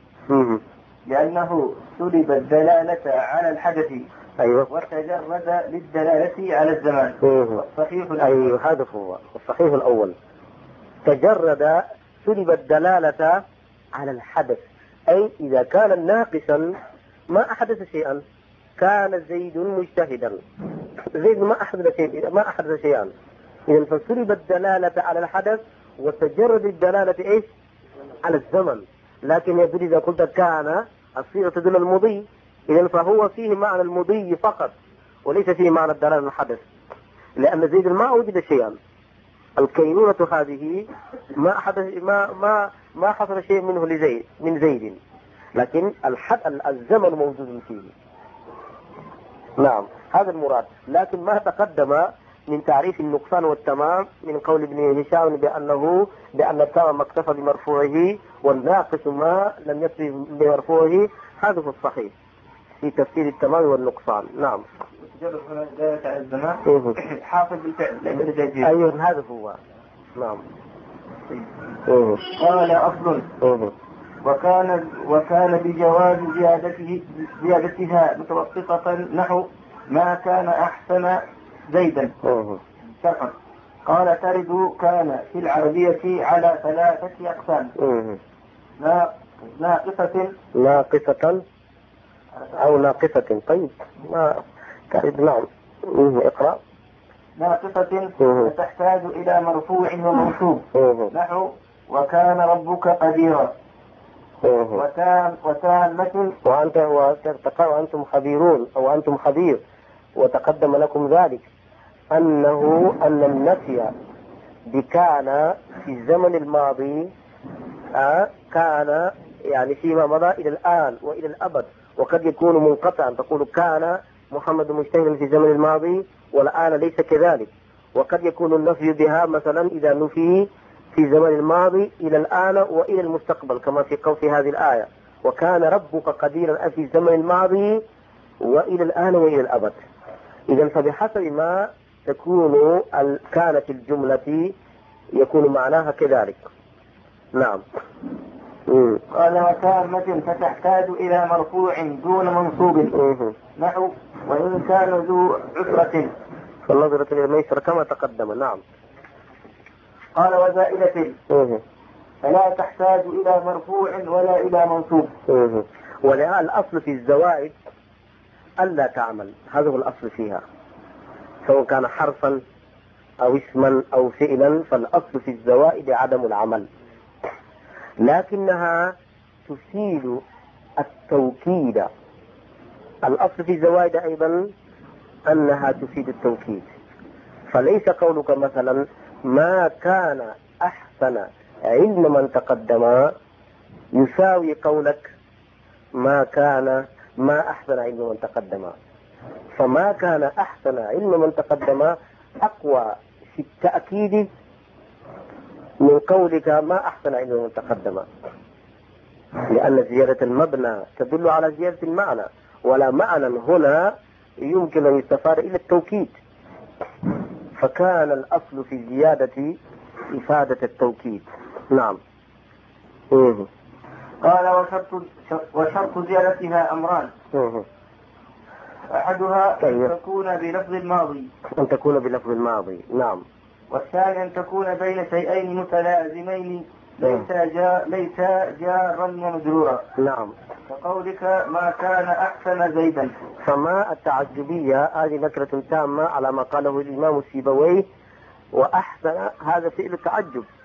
لأنه سلب الدلالة على الحدث. أيوة. وتجرد للدلالة على الزمان. صحيح. أيوة هذا هو الصحيح الأول. تجرد سلب الدلالة على الحدث، أي إذا كان ناقصا ما أحدث شيئا، كان زيد مجتهدا. زيد ما أحدث شيء ما أحدث شيئا. إذا فسلب الدلالة على الحدث وتجرد الدلالة إيش؟ على الزمن. لكن يدل إذا قلت كان الصيغة تدل المضي، إذا فهو فيه معنى المضي فقط وليس فيه معنى الدلالة على الحدث، لأن زيد ما وجد شيئا. الكينونة هذه ما حدث ما ما ما حصل شيء منه لزيد من زيد، لكن الحد الزمن موجود فيه. نعم هذا المراد. لكن ما تقدم من تعريف النقصان والتمام من قول ابن هشام بأنه بأن التمام ما اكتفى بمرفوعه والناقص ما لم يكتفي بمرفوعه، هذا هو الصحيح في تفسير التمام والنقصان. نعم. حافظ بالفعل. أيوه هذا هو. نعم. قال أصل وكان وكان بجواز زيادته زيادتها متوسطة نحو ما كان أحسن زيدا. شرحا قال ترد كان في العربية على ثلاثة أقسام: ناقصة ناقصة أو ناقصة. طيب ما ترد. نعم اقرأ. ناقصة تحتاج إلى مرفوع ومنصوب نحو وكان ربك قديرا. وتام وتامة وأنت وأنتم خبيرون أو أنتم خبير، وتقدم لكم ذلك أنه أن النفي بكان في الزمن الماضي آه كان يعني فيما مضى إلى الآن وإلى الأبد، وقد يكون منقطعا. تقول كان محمد مجتهدا في الزمن الماضي والآن ليس كذلك، وقد يكون النفي بها مثلا إذا نفي في الزمن الماضي إلى الآن وإلى المستقبل، كما في قول في هذه الآية وكان ربك قديرا في الزمن الماضي وإلى الآن وإلى الأبد. إذا فبحسب ما تكون كانت الجملة يكون معناها كذلك. نعم. قال وتامة فتحتاج إلى مرفوع دون منصوب نحو وإن كان ذو عسرة فالنظرة إلى الميسر كما تقدم. نعم. قال وزائدة فلا تحتاج إلى مرفوع ولا إلى منصوب. ولهذا الأصل في الزوائد ألا تعمل، هذا هو الأصل فيها، سواء كان حرفا أو اسما أو فعلا، فالأصل في الزوائد عدم العمل، لكنها تفيد التوكيد. الأصل في الزوائد أيضا أنها تفيد التوكيد، فليس قولك مثلا ما كان أحسن علم من تقدم يساوي قولك ما كان ما أحسن علم من تقدم. فما كان أحسن علم من تقدم أقوى في التأكيد من قولك ما أحسن علم من تقدم، لأن زيادة المبنى تدل على زيادة المعنى، ولا معنى هنا يمكن أن يستفاد إلى التوكيد، فكان الأصل في الزيادة إفادة التوكيد. نعم. مه. قال وشرط وشرط زيادتها أمران: مه. أحدها أن تكون بلفظ الماضي أن تكون بلفظ الماضي. نعم. والثاني أن تكون بين شيئين متلازمين ليس جا ليس جارا ومجرورا. نعم. كقولك ما كان أحسن زيدا. فما التعجبية هذه نكرة تامة على ما قاله الإمام السيبويه، وأحسن هذا فعل التعجب،